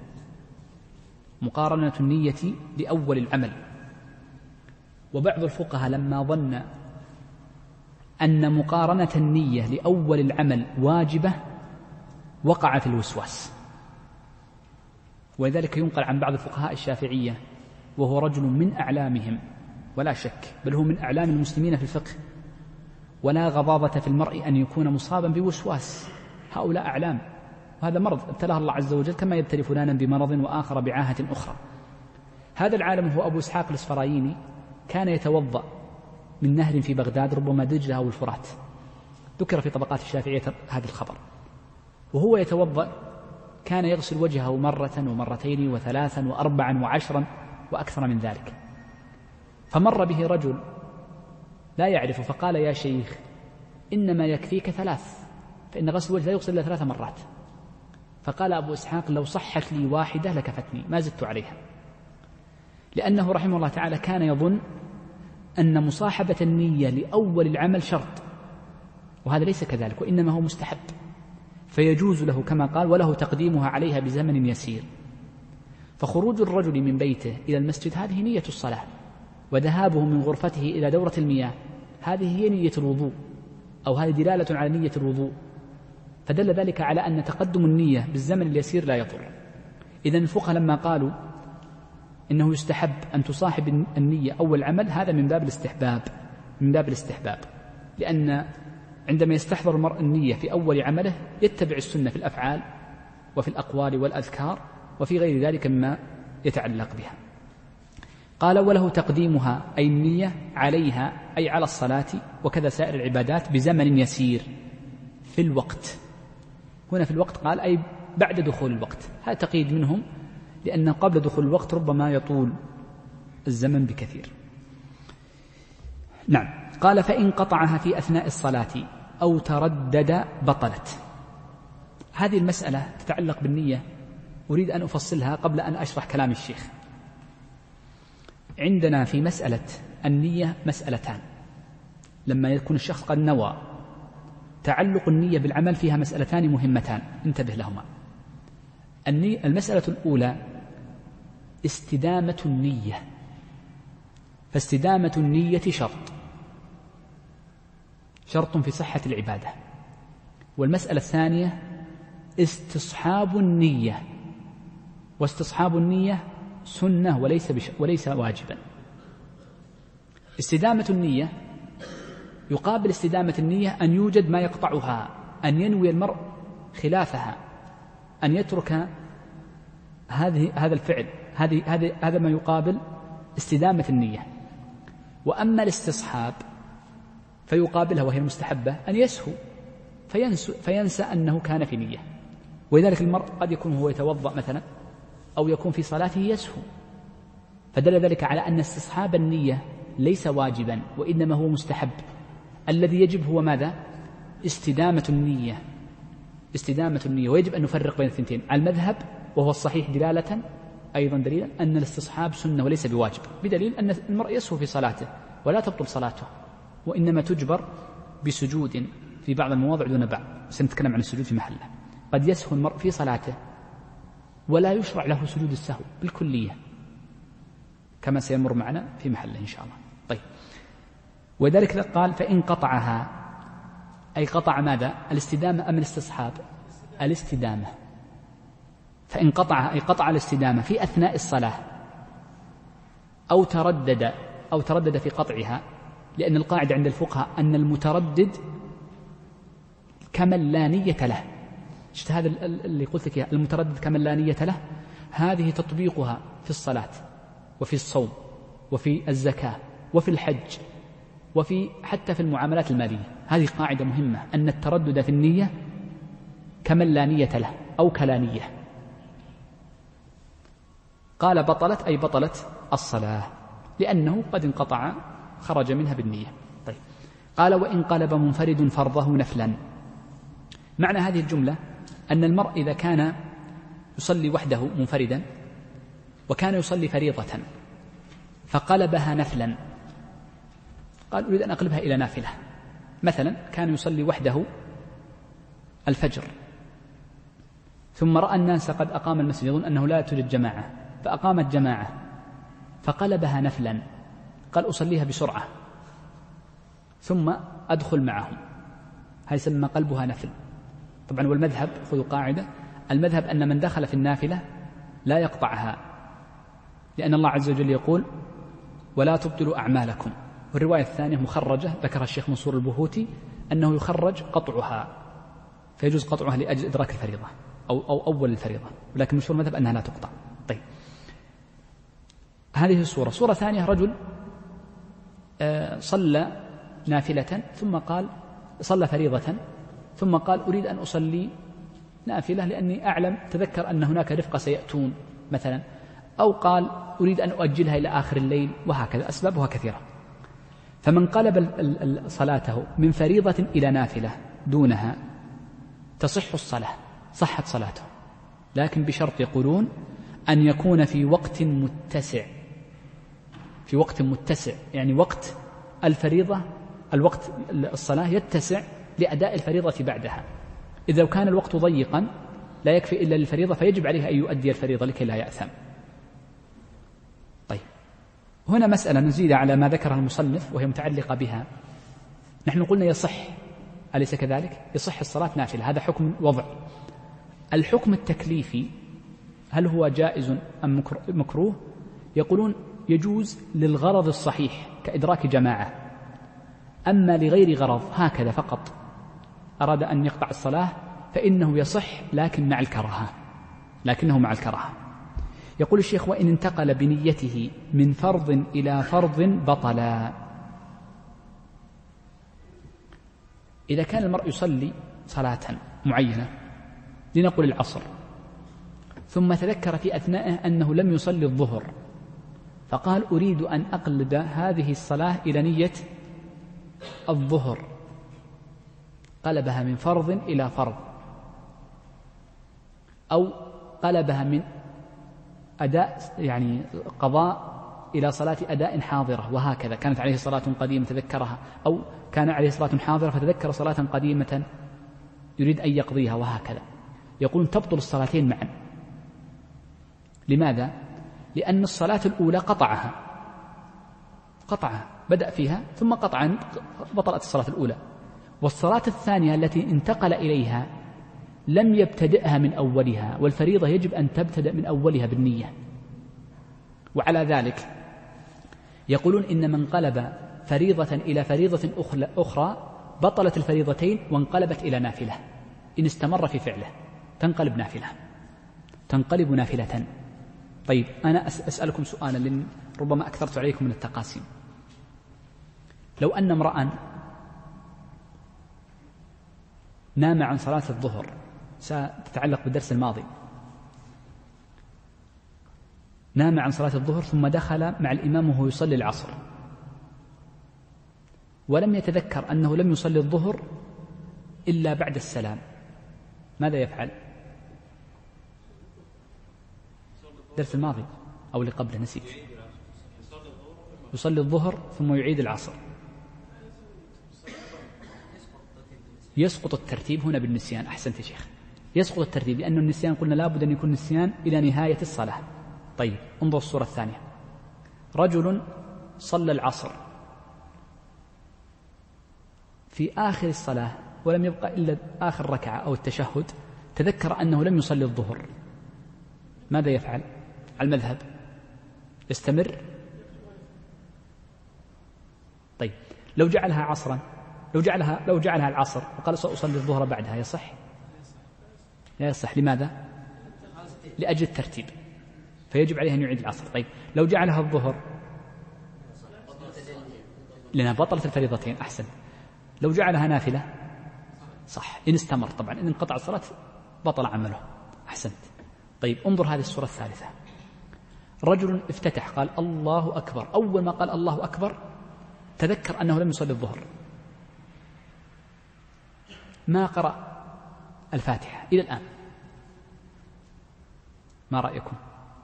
مقارنة النية لأول العمل. وبعض الفقهاء لما ظن أن مقارنة النية لأول العمل واجبة وقع في الوسواس، ولذلك ينقل عن بعض الفقهاء الشافعية وهو رجل من أعلامهم ولا شك، بل هو من أعلام المسلمين في الفقه، ولا غضاضة في المرء أن يكون مصابا بوسواس، هؤلاء أعلام، وهذا مرض ابتلاه الله عز وجل كما يبتلي فلانا بمرض وآخر بعاهة أخرى. هذا العالم هو أبو إسحاق الإسفرايني، كان يتوضأ من نهر في بغداد، ربما دجلة أو الفرات، ذكر في طبقات الشافعية هذا الخبر. وهو يتوضأ كان يغسل وجهه مرة ومرتين وثلاثا وأربعا وعشرا وأكثر من ذلك، فمر به رجل لا يعرف فقال: يا شيخ إنما يكفيك ثلاث، فإن غسل الوجه لا يغسل إلا ثلاث مرات. فقال أبو إسحاق: لو صحت لي واحدة لكفتني، ما زدت عليها، لأنه رحمه الله تعالى كان يظن أن مصاحبة النية لأول العمل شرط، وهذا ليس كذلك، وإنما هو مستحب، فيجوز له كما قال: وله تقديمها عليها بزمن يسير. فخروج الرجل من بيته إلى المسجد هذه نية الصلاة، وذهابه من غرفته إلى دورة المياه هذه هي نية الوضوء، أو هذه دلالة على نية الوضوء، فدل ذلك على أن تقدم النية بالزمن اليسير لا يضر. إذن الفقهاء لما قالوا إنه يستحب أن تصاحب النية أول عمل، هذا من باب الاستحباب، من باب الاستحباب، لأن عندما يستحضر المرء النية في أول عمله يتبع السنة في الأفعال وفي الأقوال والأذكار وفي غير ذلك مما يتعلق بها. قال: وله تقديمها أي النية عليها أي على الصلاة وكذا سائر العبادات بزمن يسير في الوقت. هنا في الوقت قال أي بعد دخول الوقت، هذا تقييد منهم، لأن قبل دخول الوقت ربما يطول الزمن بكثير. نعم. قال: فإن قطعها في أثناء الصلاة أو تردد بطلت. هذه المسألة تتعلق بالنية، أريد أن أفصلها قبل أن أشرح كلام الشيخ. عندنا في مسألة النية مسألتان، لما يكون الشخص قد نوى، تعلق النية بالعمل فيها مسألتان مهمتان، انتبه لهما. المسألة الأولى استدامة النية، فاستدامة النية شرط شرط في صحة العبادة. والمسألة الثانية استصحاب النية، واستصحاب النية سنة وليس, بش... وليس واجبا. استدامة النية يقابل استدامة النية أن يوجد ما يقطعها، أن ينوي المرء خلافها، أن يترك هذه هذا الفعل، هذه هذه هذا ما يقابل استدامة النية. وأما الاستصحاب فيقابلها وهي المستحبة أن يسهو فينسى, فينسى أنه كان في نية. ولذلك المرء قد يكون هو يتوضأ مثلا أو يكون في صلاته يسهو، فدل ذلك على أن استصحاب النية ليس واجبا وإنما هو مستحب. الذي يجب هو ماذا؟ استدامة النية، استدامة النية. ويجب أن نفرق بين الثنتين. المذهب وهو الصحيح دلالة أيضا دليلا أن الاستصحاب سنة وليس بواجب، بدليل أن المرء يسهو في صلاته ولا تبطل صلاته، وإنما تجبر بسجود في بعض المواضع دون بعض، سنتكلم عن السجود في محله. قد يسهو المرء في صلاته ولا يشرع له سجود السهو بالكلية كما سيمر معنا في محله إن شاء الله. طيب، وذلك قال: فإن قطعها أي قطع ماذا؟ الاستدامة أم الاستصحاب؟ الاستدامة. فإن قطعها أي قطع الاستدامة في أثناء الصلاة أو تردد أو تردد في قطعها، لأن القاعدة عند الفقهاء أن المتردد كمن لا نية له. شفت هذا اللي قلت لك، المتردد كمن لا نية له، هذه تطبيقها في الصلاة وفي الصوم وفي الزكاة وفي الحج وفي حتى في المعاملات المالية. هذه قاعدة مهمة، أن التردد في النية كمن لا نية له أو كلا نية. قال: بطلت أي بطلت الصلاة، لأنه قد انقطع، خرج منها بالنية. طيب، قال: وإن قلب منفرد فرضه نفلا. معنى هذه الجملة أن المرء إذا كان يصلي وحده منفردا وكان يصلي فريضة فقلبها نفلا، قال: أريد أن أقلبها إلى نافلة. مثلا كان يصلي وحده الفجر ثم رأى الناس قد أقام المسجد يظن أنه لا توجد جماعة، فأقامت جماعة فقلبها نفلا، قال أصليها بسرعة ثم أدخل معهم، هذا يسمى قلبها نفل. طبعا والمذهب، خذوا قاعدة، المذهب أن من دخل في النافلة لا يقطعها، لأن الله عز وجل يقول ولا تبطلوا أعمالكم. والرواية الثانية مخرجة ذكرها الشيخ منصور البهوتي أنه يخرج قطعها، فيجوز قطعها لأجل إدراك الفريضة أو, أو أول الفريضة، ولكن مشهور المذهب أنها لا تقطع. طيب هذه الصورة. صورة ثانية، رجل صلى نافلة ثم قال صلى فريضة ثم قال أريد أن أصلي نافلة لأني أعلم تذكر أن هناك رفقة سيأتون مثلا، أو قال أريد أن أؤجلها إلى آخر الليل، وهكذا أسبابها كثيرة. فمن قلب صلاته من فريضة إلى نافلة دونها تصح الصلاة، صحت صلاته، لكن بشرط يقولون أن يكون في وقت متسع، في وقت متسع يعني وقت الفريضة، الوقت الصلاة يتسع لأداء الفريضة بعدها. إذا كان الوقت ضيقا لا يكفي إلا للفريضة فيجب عليه أن يؤدي الفريضة لكي لا يأثم. طيب هنا مسألة نزيد على ما ذكرها المصنف وهي متعلقة بها. نحن قلنا يصح، أليس كذلك؟ يصح الصلاة نافلة، هذا حكم وضع. الحكم التكليفي هل هو جائز أم مكروه؟ يقولون يجوز للغرض الصحيح كإدراك جماعة، أما لغير غرض هكذا فقط أراد أن يقطع الصلاة فإنه يصح لكن مع الكراهة، لكنه مع الكراهة. يقول الشيخ وإن انتقل بنيته من فرض إلى فرض بطلا. إذا كان المرء يصلي صلاة معينة لنقل العصر ثم تذكر في أثنائه أنه لم يصلي الظهر فقال أريد أن أقلب هذه الصلاة إلى نية الظهر، قلبها من فرض إلى فرض، أو قلبها من أداء يعني قضاء إلى صلاة أداء حاضرة، وهكذا كانت عليه صلاة قديمة تذكرها، أو كان عليه صلاة حاضرة فتذكر صلاة قديمة يريد أن يقضيها، وهكذا. يقولون تبطل الصلاتين معا. لماذا؟ لأن الصلاة الأولى قطعها قطعها بدأ فيها ثم قطعا بطلت الصلاة الأولى، والصلاة الثانية التي انتقل إليها لم يبتدئها من أولها، والفريضة يجب أن تبتدأ من أولها بالنية. وعلى ذلك يقولون إن من قلب فريضة إلى فريضة أخرى بطلت الفريضتين وانقلبت إلى نافلة، إن استمر في فعله تنقلب نافلة، تنقلب نافلة. طيب أنا أسألكم سؤالا لأن ربما أكثرت عليكم من التقاسيم. لو أن امرأ نام عن صلاة الظهر، ستتعلق بالدرس الماضي، نام عن صلاة الظهر ثم دخل مع الإمام وهو يصلي العصر ولم يتذكر أنه لم يصلي الظهر إلا بعد السلام، ماذا يفعل؟ الدرس الماضي أو اللي قبله نسيت. يصلي الظهر ثم يعيد العصر. يسقط الترتيب هنا بالنسيان. أحسنت يا شيخ، يسقط الترتيب لأن النسيان قلنا لابد أن يكون نسيان إلى نهاية الصلاة. طيب انظر الصورة الثانية، رجل صلى العصر في آخر الصلاة ولم يبقى إلا آخر ركعة أو التشهد، تذكر أنه لم يصلي الظهر، ماذا يفعل؟ على المذهب يستمر. طيب لو جعلها عصرا، لو جعلها لو جعلها العصر وقال سأصلي الظهر بعدها يصح؟ لا يصح. لماذا؟ لأجل الترتيب، فيجب عليه أن يعيد العصر. طيب لو جعلها الظهر لأنها بطلت الفريضتين. أحسن. لو جعلها نافلة صح إن استمر، طبعا إن انقطع الصلاة بطل عمله. أحسنت. طيب انظر هذه الصورة الثالثة، رجل افتتح قال الله أكبر، أول ما قال الله أكبر تذكر أنه لم يصلي الظهر، ما قرأ الفاتحة إلى الآن، ما رأيكم؟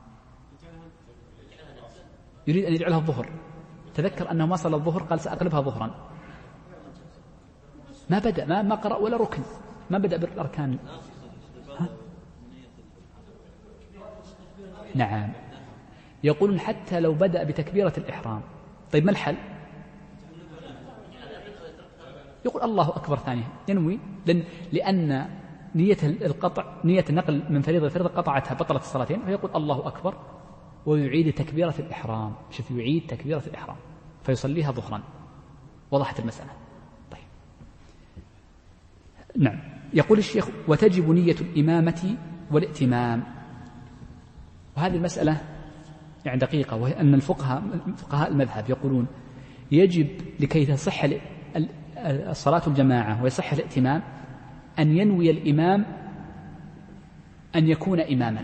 يريد أن يجعلها الظهر، تذكر أنه ما صلى الظهر قال سأقلبها ظهرا، ما بدأ، ما, ما قرأ ولا ركن، ما بدأ بالأركان. ها؟ نعم، يقولون حتى لو بدأ بتكبيرة الإحرام. طيب ما الحل؟ يقول الله أكبر ثانية، ينوي، لأن, لأن نية القطع، نية النقل من فريضة الفريضة قطعتها بطلت الصلاتين، فيقول الله أكبر ويعيد تكبيرة الإحرام. شوف، يعيد تكبيرة الإحرام فيصليها ظهرا. وضحت المسألة؟ طيب نعم. يقول الشيخ: وتجب نية الإمامة والائتمام. وهذه المسألة يعني دقيقة، وهي أن الفقهاء فقهاء المذهب يقولون يجب لكي تصح الصلاة الجماعة ويصح الائتمام أن ينوي الإمام أن يكون إماما،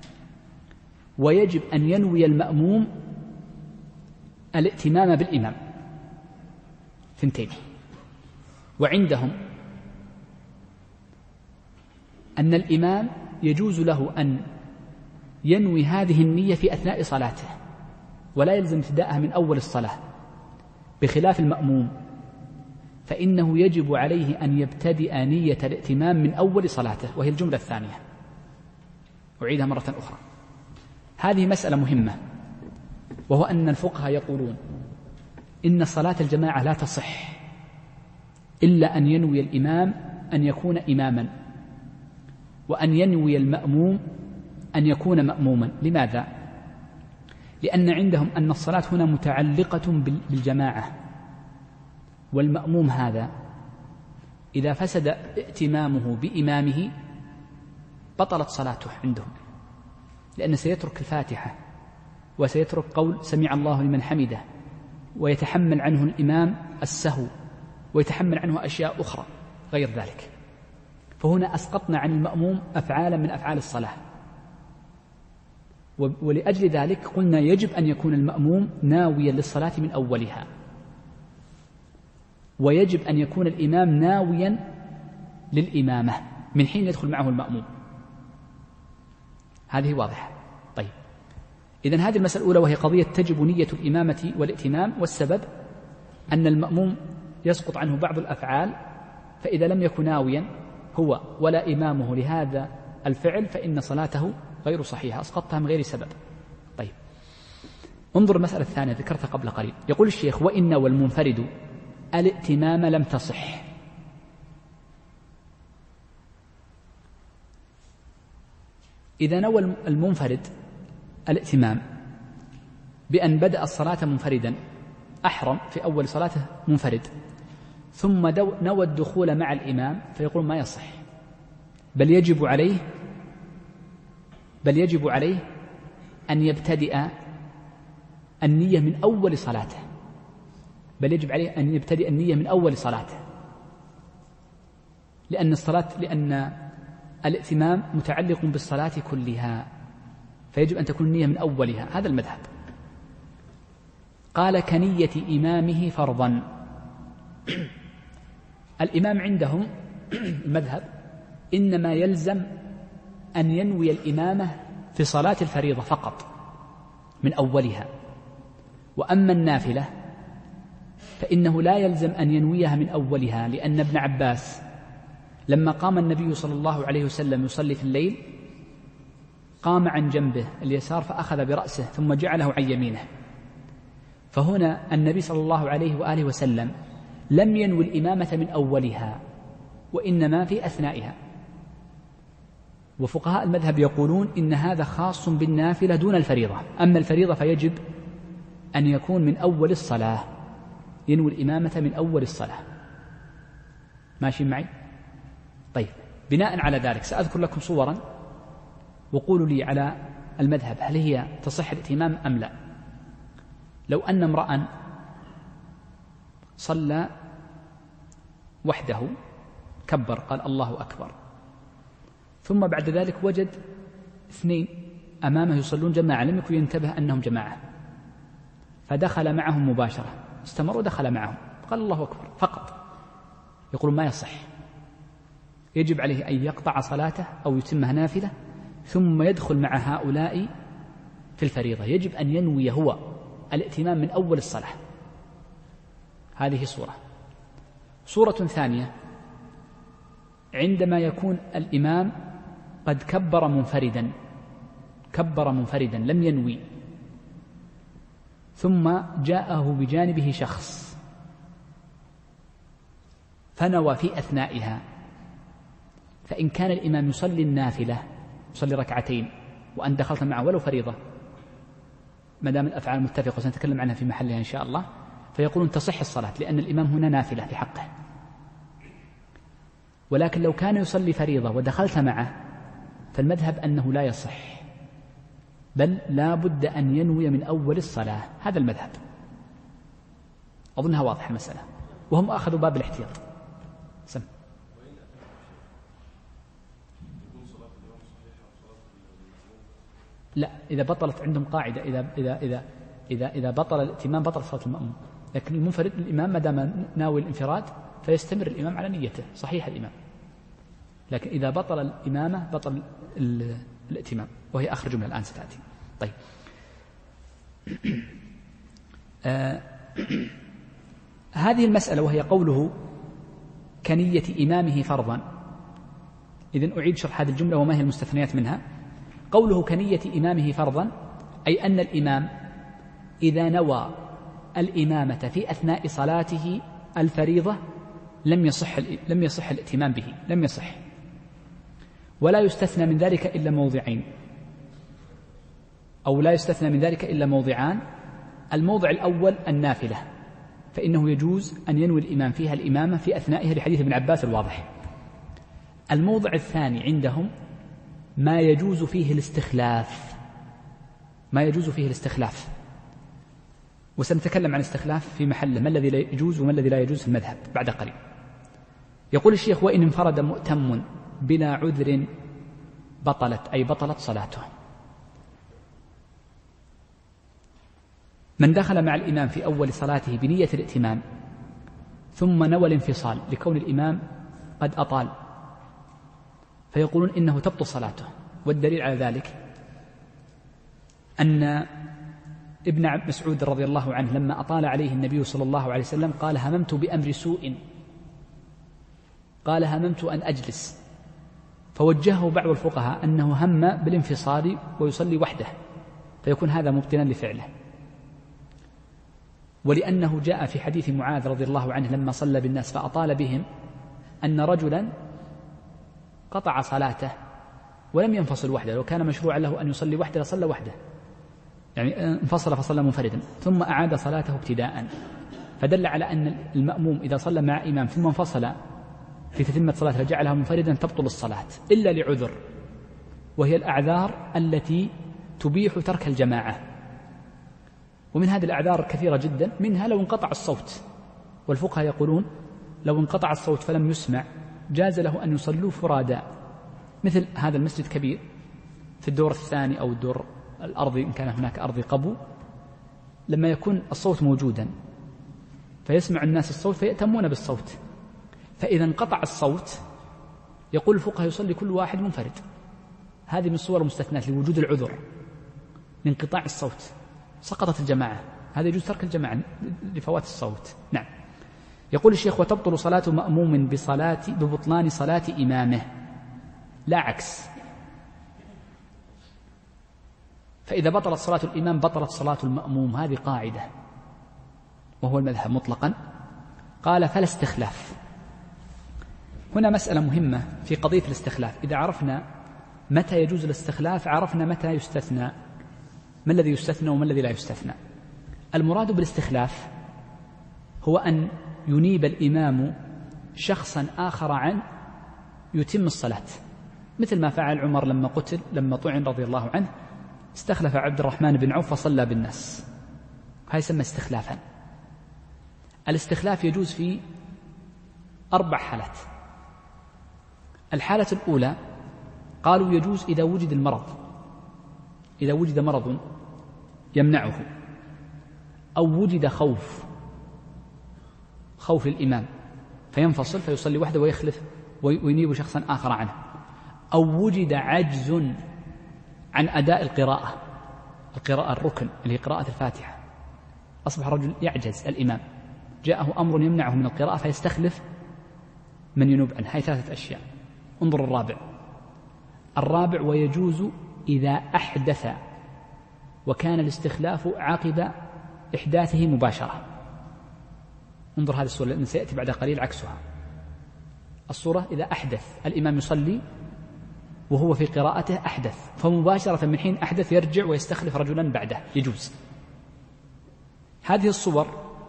ويجب أن ينوي المأموم الائتمام بالإمام، ثنتين. وعندهم أن الإمام يجوز له أن ينوي هذه النية في أثناء صلاته ولا يلزم ابتداءها من أول الصلاة، بخلاف المأموم فإنه يجب عليه أن يبتدئ نية الائتمام من أول صلاته، وهي الجملة الثانية. أعيدها مرة أخرى. هذه مسألة مهمة، وهو أن الفقهاء يقولون إن صلاة الجماعة لا تصح إلا أن ينوي الإمام أن يكون إماما، وأن ينوي المأموم أن يكون مأموما. لماذا؟ لأن عندهم أن الصلاة هنا متعلقة بالجماعة، والمأموم هذا إذا فسد ائتمامه بإمامه بطلت صلاته عندهم، لأنه سيترك الفاتحة وسيترك قول سمع الله لمن حمده، ويتحمل عنه الإمام السهو، ويتحمل عنه أشياء أخرى غير ذلك. فهنا أسقطنا عن المأموم أفعالا من أفعال الصلاة، ولأجل ذلك قلنا يجب أن يكون المأموم ناويا للصلاة من أولها، ويجب أن يكون الإمام ناويا للإمامة من حين يدخل معه المأموم. هذه واضحة. طيب، إذن هذه المسألة الأولى، وهي قضية تجب نية الإمامة والائتمام. والسبب أن المأموم يسقط عنه بعض الأفعال، فإذا لم يكن ناويا هو ولا إمامه لهذا الفعل فإن صلاته غير صحيحة، أسقطتها من غير سبب. طيب، انظر المسألة الثانية ذكرتها قبل قليل. يقول الشيخ: وإن والمنفرد الائتمام لم تصح. إذا نوى المنفرد الائتمام بأن بدأ الصلاة منفردا، أحرم في أول صلاته منفرد، ثم نوى الدخول مع الإمام، فيقول ما يصح، بل يجب عليه بل يجب عليه أن يبتدئ النية من أول صلاته بل يجب عليه أن يبتدئ النية من أول صلاته لأن الصلاة لأن الائتمام متعلق بالصلاة كلها، فيجب أن تكون النية من أولها. هذا المذهب. قال: كنية إمامه فرضا. الإمام عندهم المذهب إنما يلزم أن ينوي الإمامة في صلاة الفريضة فقط من أولها، وأما النافلة فإنه لا يلزم أن ينويها من أولها، لأن ابن عباس لما قام النبي صلى الله عليه وسلم يصلي في الليل قام عن جنبه اليسار فأخذ برأسه ثم جعله عن يمينه، فهنا النبي صلى الله عليه وآله وسلم لم ينوي الإمامة من أولها وإنما في أثنائها. وفقهاء المذهب يقولون إن هذا خاص بالنافلة دون الفريضة، أما الفريضة فيجب أن يكون من أول الصلاة، ينوي الإمامة من أول الصلاة. ماشي معي؟ طيب، بناء على ذلك سأذكر لكم صورا وقولوا لي على المذهب هل هي تصح الائتمام أم لا. لو أن امرأ صلى وحده كبر قال الله أكبر، ثم بعد ذلك وجد اثنين أمامه يصلون جماعة لم يكن ينتبه أنهم جماعة، فدخل معهم مباشرة، استمر ودخل معهم قال الله أكبر فقط، يقول ما يصح، يجب عليه أن يقطع صلاته أو يتمها نافلة ثم يدخل مع هؤلاء في الفريضة. يجب أن ينوي هو الائتمام من أول الصلاة. هذه صورة. صورة ثانية، عندما يكون الإمام قد كبر منفردا كبر منفردا لم ينوي، ثم جاءه بجانبه شخص فنوى في أثنائها، فإن كان الإمام يصلي النافلة يصلي ركعتين وأن دخلت معه ولو فريضة، ما دام الأفعال متفقة وسنتكلم عنها في محلها إن شاء الله، فيقولون تصح الصلاة لأن الإمام هنا نافلة في حقه. ولكن لو كان يصلي فريضة ودخلت معه فالمذهب أنه لا يصح، بل لا بد أن ينوي من أول الصلاة، هذا المذهب. أظنها واضحة المسألة، وهم أخذوا باب الاحتياط. سم. لا، إذا بطلت عندهم قاعدة، إذا إذا إذا إذا إذا بطل الإتمام بطل صلاة المأموم، لكن المنفرد الإمام ما دام ناوي الانفراد فيستمر الإمام على نيته، صحيح الإمام. لكن إذا بطل الإمامة بطل الائتمام، وهي آخر جملة الآن ستأتي. طيب. آه هذه المسألة وهي قوله كنية إمامه فرضا. إذن أعيد شرح هذه الجملة وما هي المستثنيات منها. قوله كنية إمامه فرضا أي أن الإمام إذا نوى الإمامة في أثناء صلاته الفريضة لم يصح لم يصح الائتمام به، لم يصح. ولا يستثنى من ذلك إلا موضعين، أو لا يستثنى من ذلك إلا موضعان. الموضع الأول النافلة، فإنه يجوز أن ينوي الإمام فيها الإمامة في أثنائها لحديث ابن عباس الواضح. الموضع الثاني عندهم ما يجوز فيه الاستخلاف، ما يجوز فيه الاستخلاف، وسنتكلم عن الاستخلاف في محله، ما الذي لا يجوز وما الذي لا يجوز في المذهب بعد قليل. يقول الشيخ: وإن انفرد مؤتم بلا عذر بطلت، أي بطلت صلاته. من دخل مع الإمام في أول صلاته بنية الائتمام ثم نوى الانفصال لكون الإمام قد أطال، فيقولون إنه تبطل صلاته. والدليل على ذلك أن ابن مسعود رضي الله عنه لما أطال عليه النبي صلى الله عليه وسلم قال: هممت بأمر سوء، قال: هممت أن أجلس، فوجهه بعض الفقهاء أنه هم بالانفصال ويصلي وحده، فيكون هذا مبطلا لفعله. ولأنه جاء في حديث معاذ رضي الله عنه لما صلى بالناس فأطال بهم أن رجلا قطع صلاته ولم ينفصل وحده، لو كان مشروعا له أن يصلي وحده لصلى وحده، يعني انفصل فصلى منفردا ثم أعاد صلاته ابتداء، فدل على أن المأموم إذا صلى مع إمام ثم انفصل في تتمة صلاته فجعلها منفردا تبطل الصلاة إلا لعذر، وهي الأعذار التي تبيح ترك الجماعة. ومن هذه الأعذار كثيرة جدا، منها لو انقطع الصوت، والفقهاء يقولون لو انقطع الصوت فلم يسمع جاز له أن يصلوا فرادا، مثل هذا المسجد كبير في الدور الثاني أو الدور الأرضي إن كان هناك أرضي قبو، لما يكون الصوت موجودا فيسمع الناس الصوت فيأتمون بالصوت، فإذا انقطع الصوت يقول الفقهاء يصلي كل واحد منفرد. هذه من الصور المستثنات لوجود العذر لانقطاع الصوت، سقطت الجماعة، هذا يجوز ترك الجماعة لفوات الصوت. نعم. يقول الشيخ: وتبطل صلاة مأموم بصلاة ببطلان صلاة إمامه، لا عكس. فإذا بطلت صلاة الإمام بطلت صلاة المأموم، هذه قاعدة وهو المذهب مطلقا. قال: فلا استخلاف. هنا مسألة مهمة في قضية الاستخلاف، إذا عرفنا متى يجوز الاستخلاف عرفنا متى يستثنى، ما الذي يستثنى وما الذي لا يستثنى. المراد بالاستخلاف هو أن ينيب الإمام شخصا آخر عن يتم الصلاة، مثل ما فعل عمر لما قتل لما طعن رضي الله عنه، استخلف عبد الرحمن بن عوف فصلى بالناس، هذا يسمى استخلافا. الاستخلاف يجوز في أربع حالات. الحالة الأولى قالوا يجوز إذا وجد المرض، إذا وجد مرض يمنعه، أو وجد خوف خوف الإمام فينفصل فيصلي وحده ويخلف وينيب شخصا آخر عنه، أو وجد عجز عن أداء القراءة، القراءة الركن اللي هي قراءة الفاتحة، أصبح رجل يعجز الإمام، جاءه أمر يمنعه من القراءة فيستخلف من ينوب عنه. هاي ثلاثة أشياء. انظر الرابع. الرابع: ويجوز إذا أحدث وكان الاستخلاف عقب إحداثه مباشرة. انظر هذه الصورة لأن سيأتي بعد قليل عكسها. الصورة إذا أحدث الإمام يصلي وهو في قراءته أحدث، فمباشرة من حين أحدث يرجع ويستخلف رجلا بعده، يجوز. هذه الصور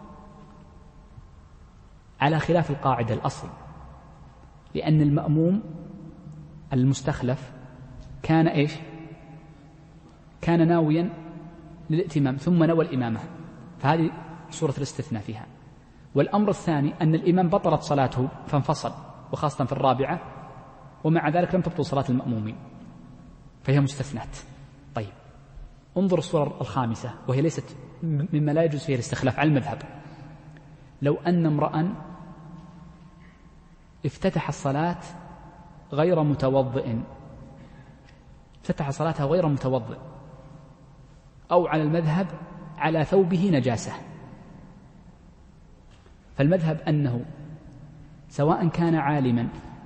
على خلاف القاعدة الأصل، لأن المأموم المستخلف كان إيش؟ كان ناويا للائتمام ثم نوى الإمامة، فهذه صورة الاستثناء فيها. والأمر الثاني أن الإمام بطلت صلاته فانفصل، وخاصة في الرابعة، ومع ذلك لم تبطل صلاة المأمومين، فهي مستثنات. طيب انظر الصورة الخامسة، وهي ليست مما لا يجوز فيه الاستخلاف على المذهب. لو أن امرأ افتتح الصلاة غير متوضئ، افتتح صلاته غير متوضئ، أو على المذهب على ثوبه نجاسة، فالمذهب أنه سواء كان عالما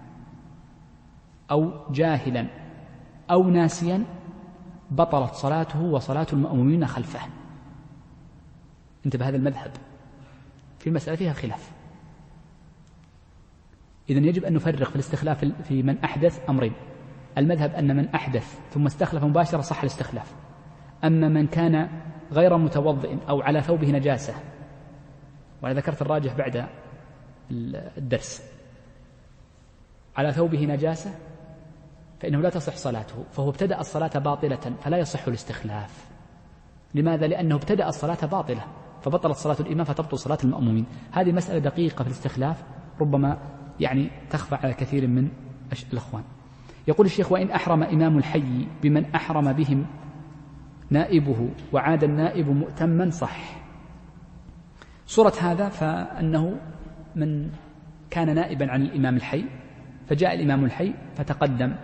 أو جاهلا أو ناسيا بطلت صلاته وصلاة المأمومين خلفه. انتبه، هذا المذهب في المسألة فيها خلاف. إذن يجب أن نفرق في الاستخلاف في من أحدث أمرين. المذهب أن من أحدث ثم استخلف مباشرة صح الاستخلاف، أما من كان غير متوضئ أو على ثوبه نجاسة، وأنا ذكرت الراجح بعد الدرس، على ثوبه نجاسة فإنه لا تصح صلاته، فهو ابتدأ الصلاة باطلة فلا يصح الاستخلاف. لماذا؟ لأنه ابتدأ الصلاة باطلة فبطلت صلاة الإمام فتبطل صلاة المأمومين. هذه مسألة دقيقة في الاستخلاف ربما يعني تخفى على كثير من الأخوان. يقول الشيخ: وإن أحرم إمام الحي بمن أحرم بهم نائبه وعاد النائب مؤتما صح. صورة هذا فأنه من كان نائبا عن الإمام الحي، فجاء الإمام الحي فتقدم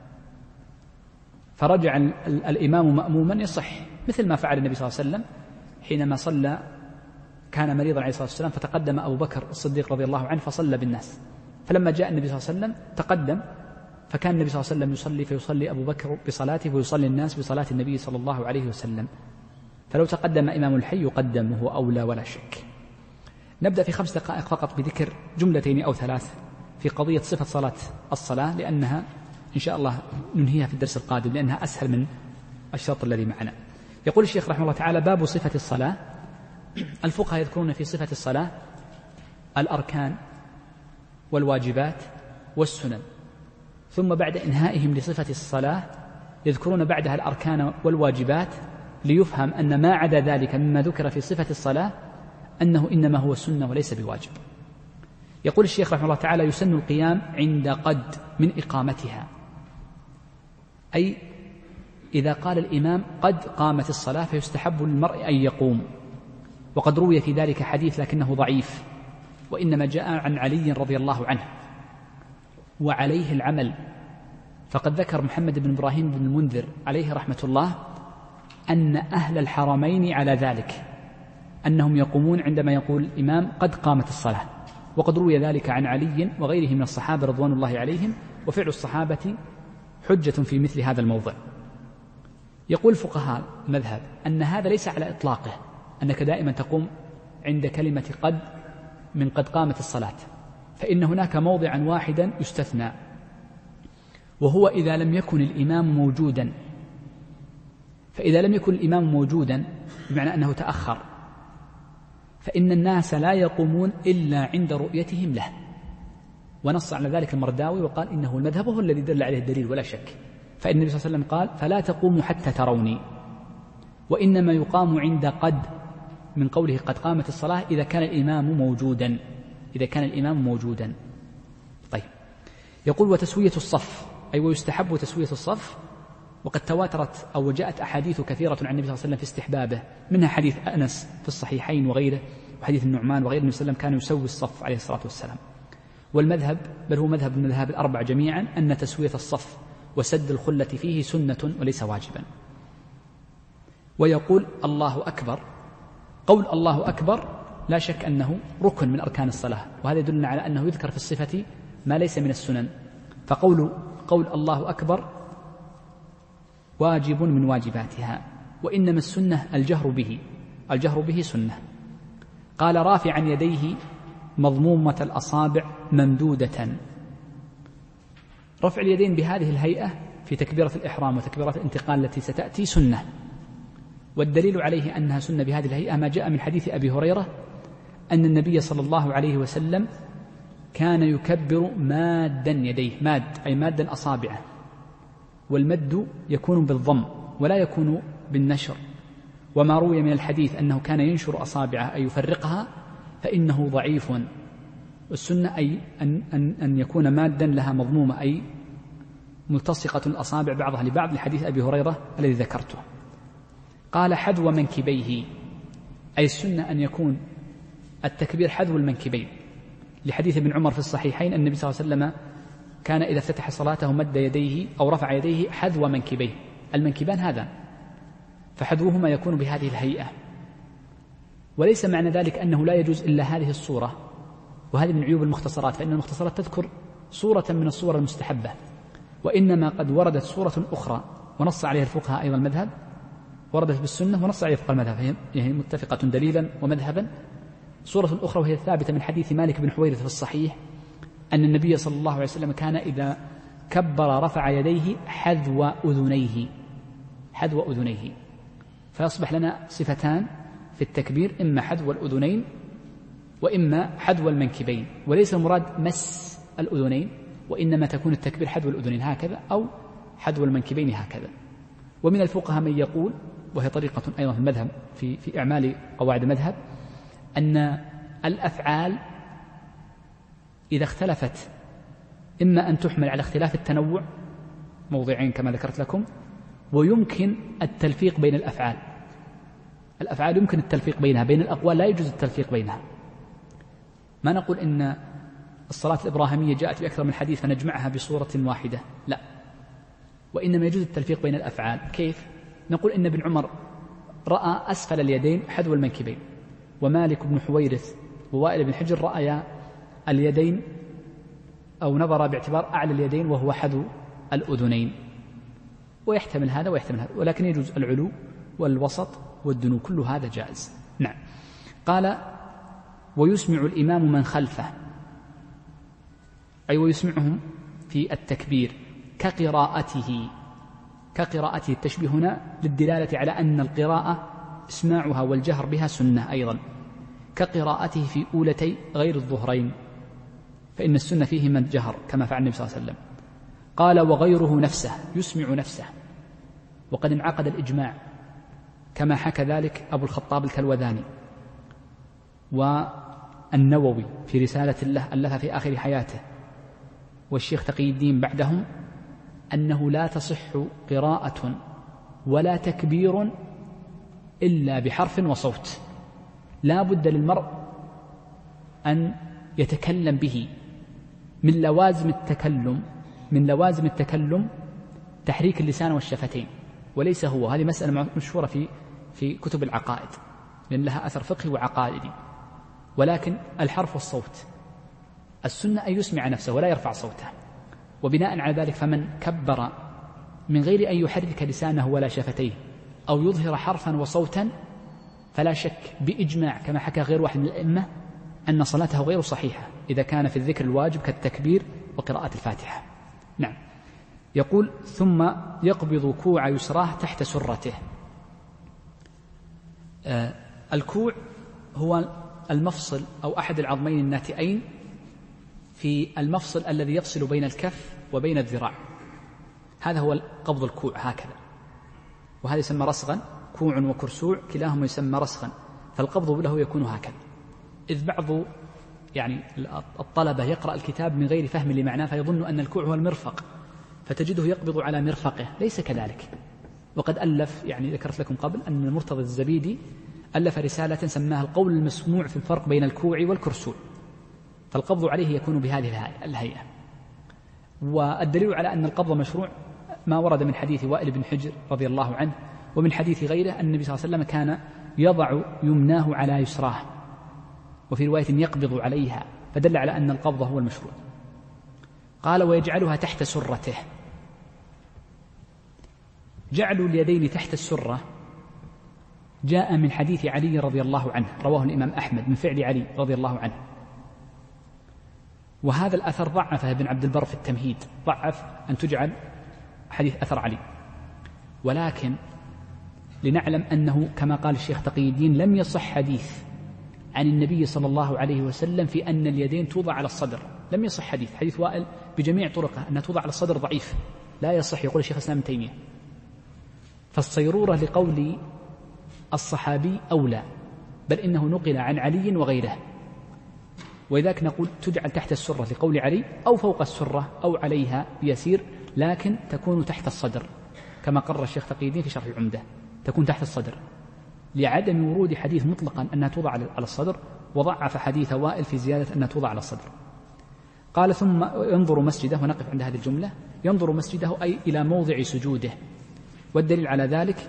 فرجع الإمام مأموما يصح، مثل ما فعل النبي صلى الله عليه وسلم حينما صلى، كان مريضا عليه الصلاة والسلام فتقدم أبو بكر الصديق رضي الله عنه فصلى بالناس، فلما جاء النبي صلى الله عليه وسلم تقدم، فكان النبي صلى الله عليه وسلم يصلي فيصلي أبو بكر بصلاته ويصلي الناس بصلاة النبي صلى الله عليه وسلم، فلو تقدم إمام الحي يقدم وهو أولى ولا شك. نبدأ في خمس دقائق فقط بذكر جملتين أو ثلاث في قضية صفة صلاة الصلاة، لأنها إن شاء الله ننهيها في الدرس القادم لأنها أسهل من الشرط الذي معنا. يقول الشيخ رحمه الله تعالى: باب صفة الصلاة. الفقهاء يذكرون في صفة الصلاة الأركان والواجبات والسنن، ثم بعد إنهائهم لصفة الصلاة يذكرون بعدها الأركان والواجبات، ليفهم أن ما عدا ذلك مما ذكر في صفة الصلاة أنه إنما هو سنة وليس بواجب. يقول الشيخ رحمه الله تعالى: يسن القيام عند قد من إقامتها، أي إذا قال الإمام قد قامت الصلاة فيستحب للمرء أن يقوم. وقد روي في ذلك حديث لكنه ضعيف، وإنما جاء عن علي رضي الله عنه، وعليه العمل. فقد ذكر محمد بن إبراهيم بن المنذر عليه رحمة الله أن أهل الحرمين على ذلك، أنهم يقومون عندما يقول الإمام قد قامت الصلاة. وقد روي ذلك عن علي وغيره من الصحابة رضوان الله عليهم، وفعل الصحابة حجة في مثل هذا الموضع. يقول فقهاء المذهب أن هذا ليس على إطلاقه، أنك دائما تقوم عند كلمة قد من قد قامت الصلاة، فإن هناك موضعا واحدا يستثنى، وهو إذا لم يكن الإمام موجودا. فإذا لم يكن الإمام موجودا بمعنى أنه تأخر، فإن الناس لا يقومون إلا عند رؤيتهم له، ونص على ذلك المرداوي وقال إنه المذهب هو الذي دل عليه الدليل ولا شك. فإن النبي صلى الله عليه وسلم قال: فلا تقوموا حتى تروني، وإنما يقام عند قد من قوله قد قامت الصلاة إذا كان الإمام موجودا، إذا كان الإمام موجودا. طيب، يقول: وتسوية الصف، أي ويستحب تسوية الصف. وقد تواترت أو جاءت أحاديث كثيرة عن النبي صلى الله عليه وسلم في استحبابه، منها حديث أنس في الصحيحين وغيره، وحديث النعمان وغيره، النبي صلى الله عليه وسلم كان يسوي الصف عليه الصلاة والسلام. والمذهب، بل هو مذهب من المذاهب الأربع جميعا، أن تسوية الصف وسد الخلة فيه سنة وليس واجبا. ويقول: الله أكبر. قول الله أكبر لا شك أنه ركن من أركان الصلاة، وهذا يدلنا على أنه يذكر في الصفة ما ليس من السنن. فقول قول الله أكبر واجب من واجباتها، وإنما السنة الجهر به، الجهر به سنة. قال رافعا يديه مضمومة الأصابع ممدودة. رفع اليدين بهذه الهيئة في تكبيرة الإحرام وتكبيرة الانتقال التي ستأتي سنة، والدليل عليه أنها سنة بهذه الهيئة ما جاء من حديث أبي هريرة أن النبي صلى الله عليه وسلم كان يكبر مادا يديه، ماد أي مادا أصابعه، والمد يكون بالضم ولا يكون بالنشر. وما روي من الحديث أنه كان ينشر أصابعه أي يفرقها فإنه ضعيف. والسنة أي أن, أن, أن يكون مادا لها مضمومة أي ملتصقة الأصابع بعضها لبعض، لحديث أبي هريرة الذي ذكرته. قال حذو منكبيه، أي السنة أن يكون التكبير حذو المنكبين، لحديث ابن عمر في الصحيحين النبي صلى الله عليه وسلم كان إذا افتتح صلاته مد يديه أو رفع يديه حذو منكبيه، المنكبان هذا، فحذوهما يكون بهذه الهيئة. وليس معنى ذلك أنه لا يجوز إلا هذه الصورة، وهذه من عيوب المختصرات، فإن المختصرات تذكر صورة من الصور المستحبة، وإنما قد وردت صورة أخرى ونص عليها الفقهاء أيضا المذهب، وردت بالسنة ونص عليها فقهاء المذهب، هي متفقة دليلا ومذهبا. صورة أخرى وهي ثابتة من حديث مالك بن حويرث في الصحيح أن النبي صلى الله عليه وسلم كان إذا كبر رفع يديه حذو أذنيه، حذو أذنيه، فيصبح لنا صفتان في التكبير، إما حذو الأذنين وإما حذو المنكبين، وليس المراد مس الأذنين، وإنما تكون التكبير حذو الأذنين هكذا أو حذو المنكبين هكذا. ومن الفقهاء من يقول، وهي طريقة أيضا في المذهب في, في إعمال قواعد المذهب، أن الأفعال إذا اختلفت إما أن تحمل على اختلاف التنوع موضعين كما ذكرت لكم، ويمكن التلفيق بين الأفعال، الأفعال يمكن التلفيق بينها، بين الأقوال لا يجوز التلفيق بينها. ما نقول إن الصلاة الإبراهيمية جاءت بأكثر من حديث فنجمعها بصورة واحدة، لا، وإنما يجوز التلفيق بين الأفعال. كيف؟ نقول إن ابن عمر رأى أسفل اليدين حذو المنكبين، ومالك بن حويرث ووائل بن حجر رأيا اليدين أو نظر باعتبار أعلى اليدين وهو حذو الأذنين، ويحتمل هذا ويحتمل هذا، ولكن يجوز العلو والوسط والدنو، كل هذا جائز. نعم. قال ويسمع الإمام من خلفه، أي ويسمعهم في التكبير كقراءته، كقراءته. التشبيه هنا للدلالة على أن القراءة اسماعها والجهر بها سنة أيضا، كقراءته في أولتي غير الظهرين، فإن السنة فيه من جهر كما فعل النبي صلى الله عليه وسلم. قال وغيره نفسه، يسمع نفسه، وقد انعقد الإجماع كما حكى ذلك أبو الخطاب الكلوذاني والنووي في رسالة له ألفها في آخر حياته، والشيخ تقي الدين بعدهم، أنه لا تصح قراءة ولا تكبير إلا بحرف وصوت، لا بد للمرء أن يتكلم به. من لوازم التكلم من لوازم التكلم تحريك اللسان والشفتين، وليس هو، هذه مسألة مشهورة في في كتب العقائد لأن لها أثر فقهي وعقائدي، ولكن الحرف والصوت السنة أن يسمع نفسه ولا يرفع صوته. وبناء على ذلك فمن كبر من غير أن يحرك لسانه ولا شفتيه أو يظهر حرفا وصوتا فلا شك بإجماع كما حكى غير واحد من الأئمة أن صلاته غير صحيحة إذا كان في الذكر الواجب كالتكبير وقراءة الفاتحة. نعم. يقول ثم يقبض كوع يسراه تحت سرته. آه الكوع هو المفصل أو أحد العظمين الناتئين في المفصل الذي يفصل بين الكف وبين الذراع، هذا هو قبض الكوع هكذا، وهذا يسمى رسغا، كوع وكرسوع كلاهما يسمى رسغا، فالقبض له يكون هكذا. إذ بعض يعني الطلبة يقرأ الكتاب من غير فهم لمعناه فيظن أن الكوع هو المرفق، فتجده يقبض على مرفقه، ليس كذلك. وقد ألف يعني ذكرت لكم قبل أن المرتضى الزبيدي ألف رسالة سماها القول المسموع في الفرق بين الكوع والكرسوع، فالقبض عليه يكون بهذه الهيئة. والدليل على أن القبض مشروع ما ورد من حديث وائل بن حجر رضي الله عنه ومن حديث غيره أن النبي صلى الله عليه وسلم كان يضع يمناه على يسراه، وفي رواية يقبض عليها، فدل على أن القبض هو المشروع. قال ويجعلها تحت سرته، جعل اليدين تحت السرة جاء من حديث علي رضي الله عنه، رواه الإمام أحمد من فعل علي رضي الله عنه، وهذا الأثر ضعفه ابن عبد البر في التمهيد، ضعف أن تجعل حديث أثر علي، ولكن لنعلم أنه كما قال الشيخ تقي الدين لم يصح حديث عن النبي صلى الله عليه وسلم في أن اليدين توضع على الصدر، لم يصح حديث. حديث وائل بجميع طرقه أنها توضع على الصدر ضعيف، لا يصح، يقول الشيخ الإسلام ابن تيمية. فالصيرورة لقول الصحابي أولى، بل إنه نقل عن علي وغيره، ولذلك نقول تجعل تحت السرة لقول علي، أو فوق السرة أو عليها بيسير، لكن تكون تحت الصدر كما قرر الشيخ تقي الدين في شرح العمدة، تكون تحت الصدر لعدم ورود حديث مطلقا أنها توضع على الصدر، وضعف حديث وائل في زيادة أنها توضع على الصدر. قال ثم ينظر مسجده، ونقف عند هذه الجملة، ينظر مسجده أي إلى موضع سجوده. والدليل على ذلك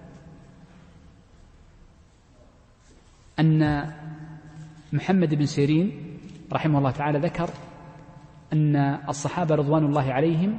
أن محمد بن سيرين رحمه الله تعالى ذكر أن الصحابة رضوان الله عليهم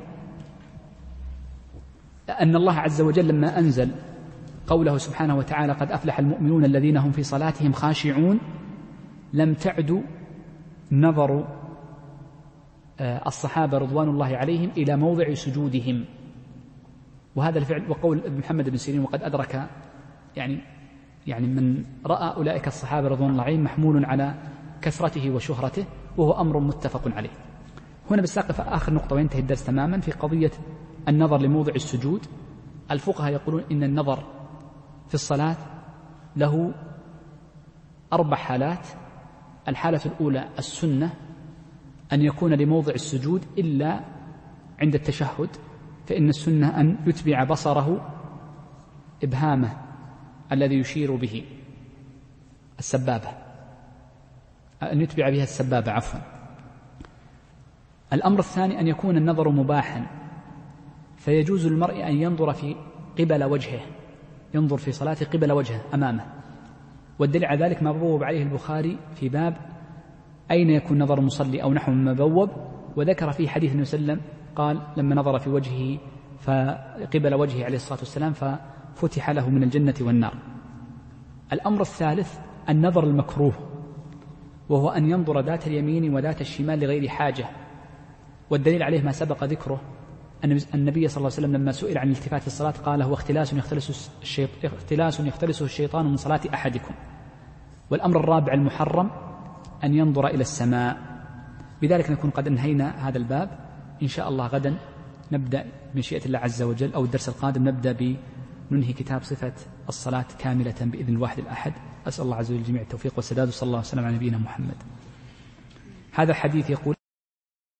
أن الله عز وجل لما أنزل قوله سبحانه وتعالى قد أفلح المؤمنون الذين هم في صلاتهم خاشعون، لم تعد نظر الصحابة رضوان الله عليهم إلى موضع سجودهم، وهذا الفعل وقول محمد بن سيرين وقد أدرك يعني يعني من رأى أولئك الصحابة رضوان الله عليهم محمول على كثرته وشهرته، وهو أمر متفق عليه. هنا بساقف آخر نقطة وينتهي الدرس تماما في قضية النظر لموضع السجود. الفقهاء يقولون إن النظر في الصلاة له أربع حالات. الحالة الأولى السنة أن يكون لموضع السجود إلا عند التشهد، فإن السنة أن يتبع بصره إبهامه الذي يشير به السبابة، أن يتبع بها السبابة عفوا. الأمر الثاني أن يكون النظر مباحا، فيجوز للمرء أن ينظر في قبل وجهه، ينظر في صلاته قبل وجهه أمامه، والدليل على ذلك ما بوب عليه البخاري في باب أين يكون نظر المصلي أو نحو مما بوب، وذكر فيه حديث النبي صلى الله عليه وسلم قال لما نظر في وجهه فقبل وجهه عليه الصلاة والسلام ففتح له من الجنة والنار. الأمر الثالث النظر المكروه، وهو أن ينظر ذات اليمين وذات الشمال لغير حاجة، والدليل عليه ما سبق ذكره أن النبي صلى الله عليه وسلم لما سئل عن الالتفات في الصلاة قال هو اختلاس يختلس الشيط... اختلاس يختلسه الشيطان من صلاة أحدكم. والأمر الرابع المحرم أن ينظر إلى السماء. بذلك نكون قد انهينا هذا الباب. إن شاء الله غدا نبدأ بمشيئة الله عز وجل، أو الدرس القادم نبدأ بننهي كتاب صفة الصلاة كاملة بإذن الواحد الأحد. أسأل الله عز وجل الجميع التوفيق والسداد، وصلى الله وسلم على نبينا محمد. هذا الحديث يقول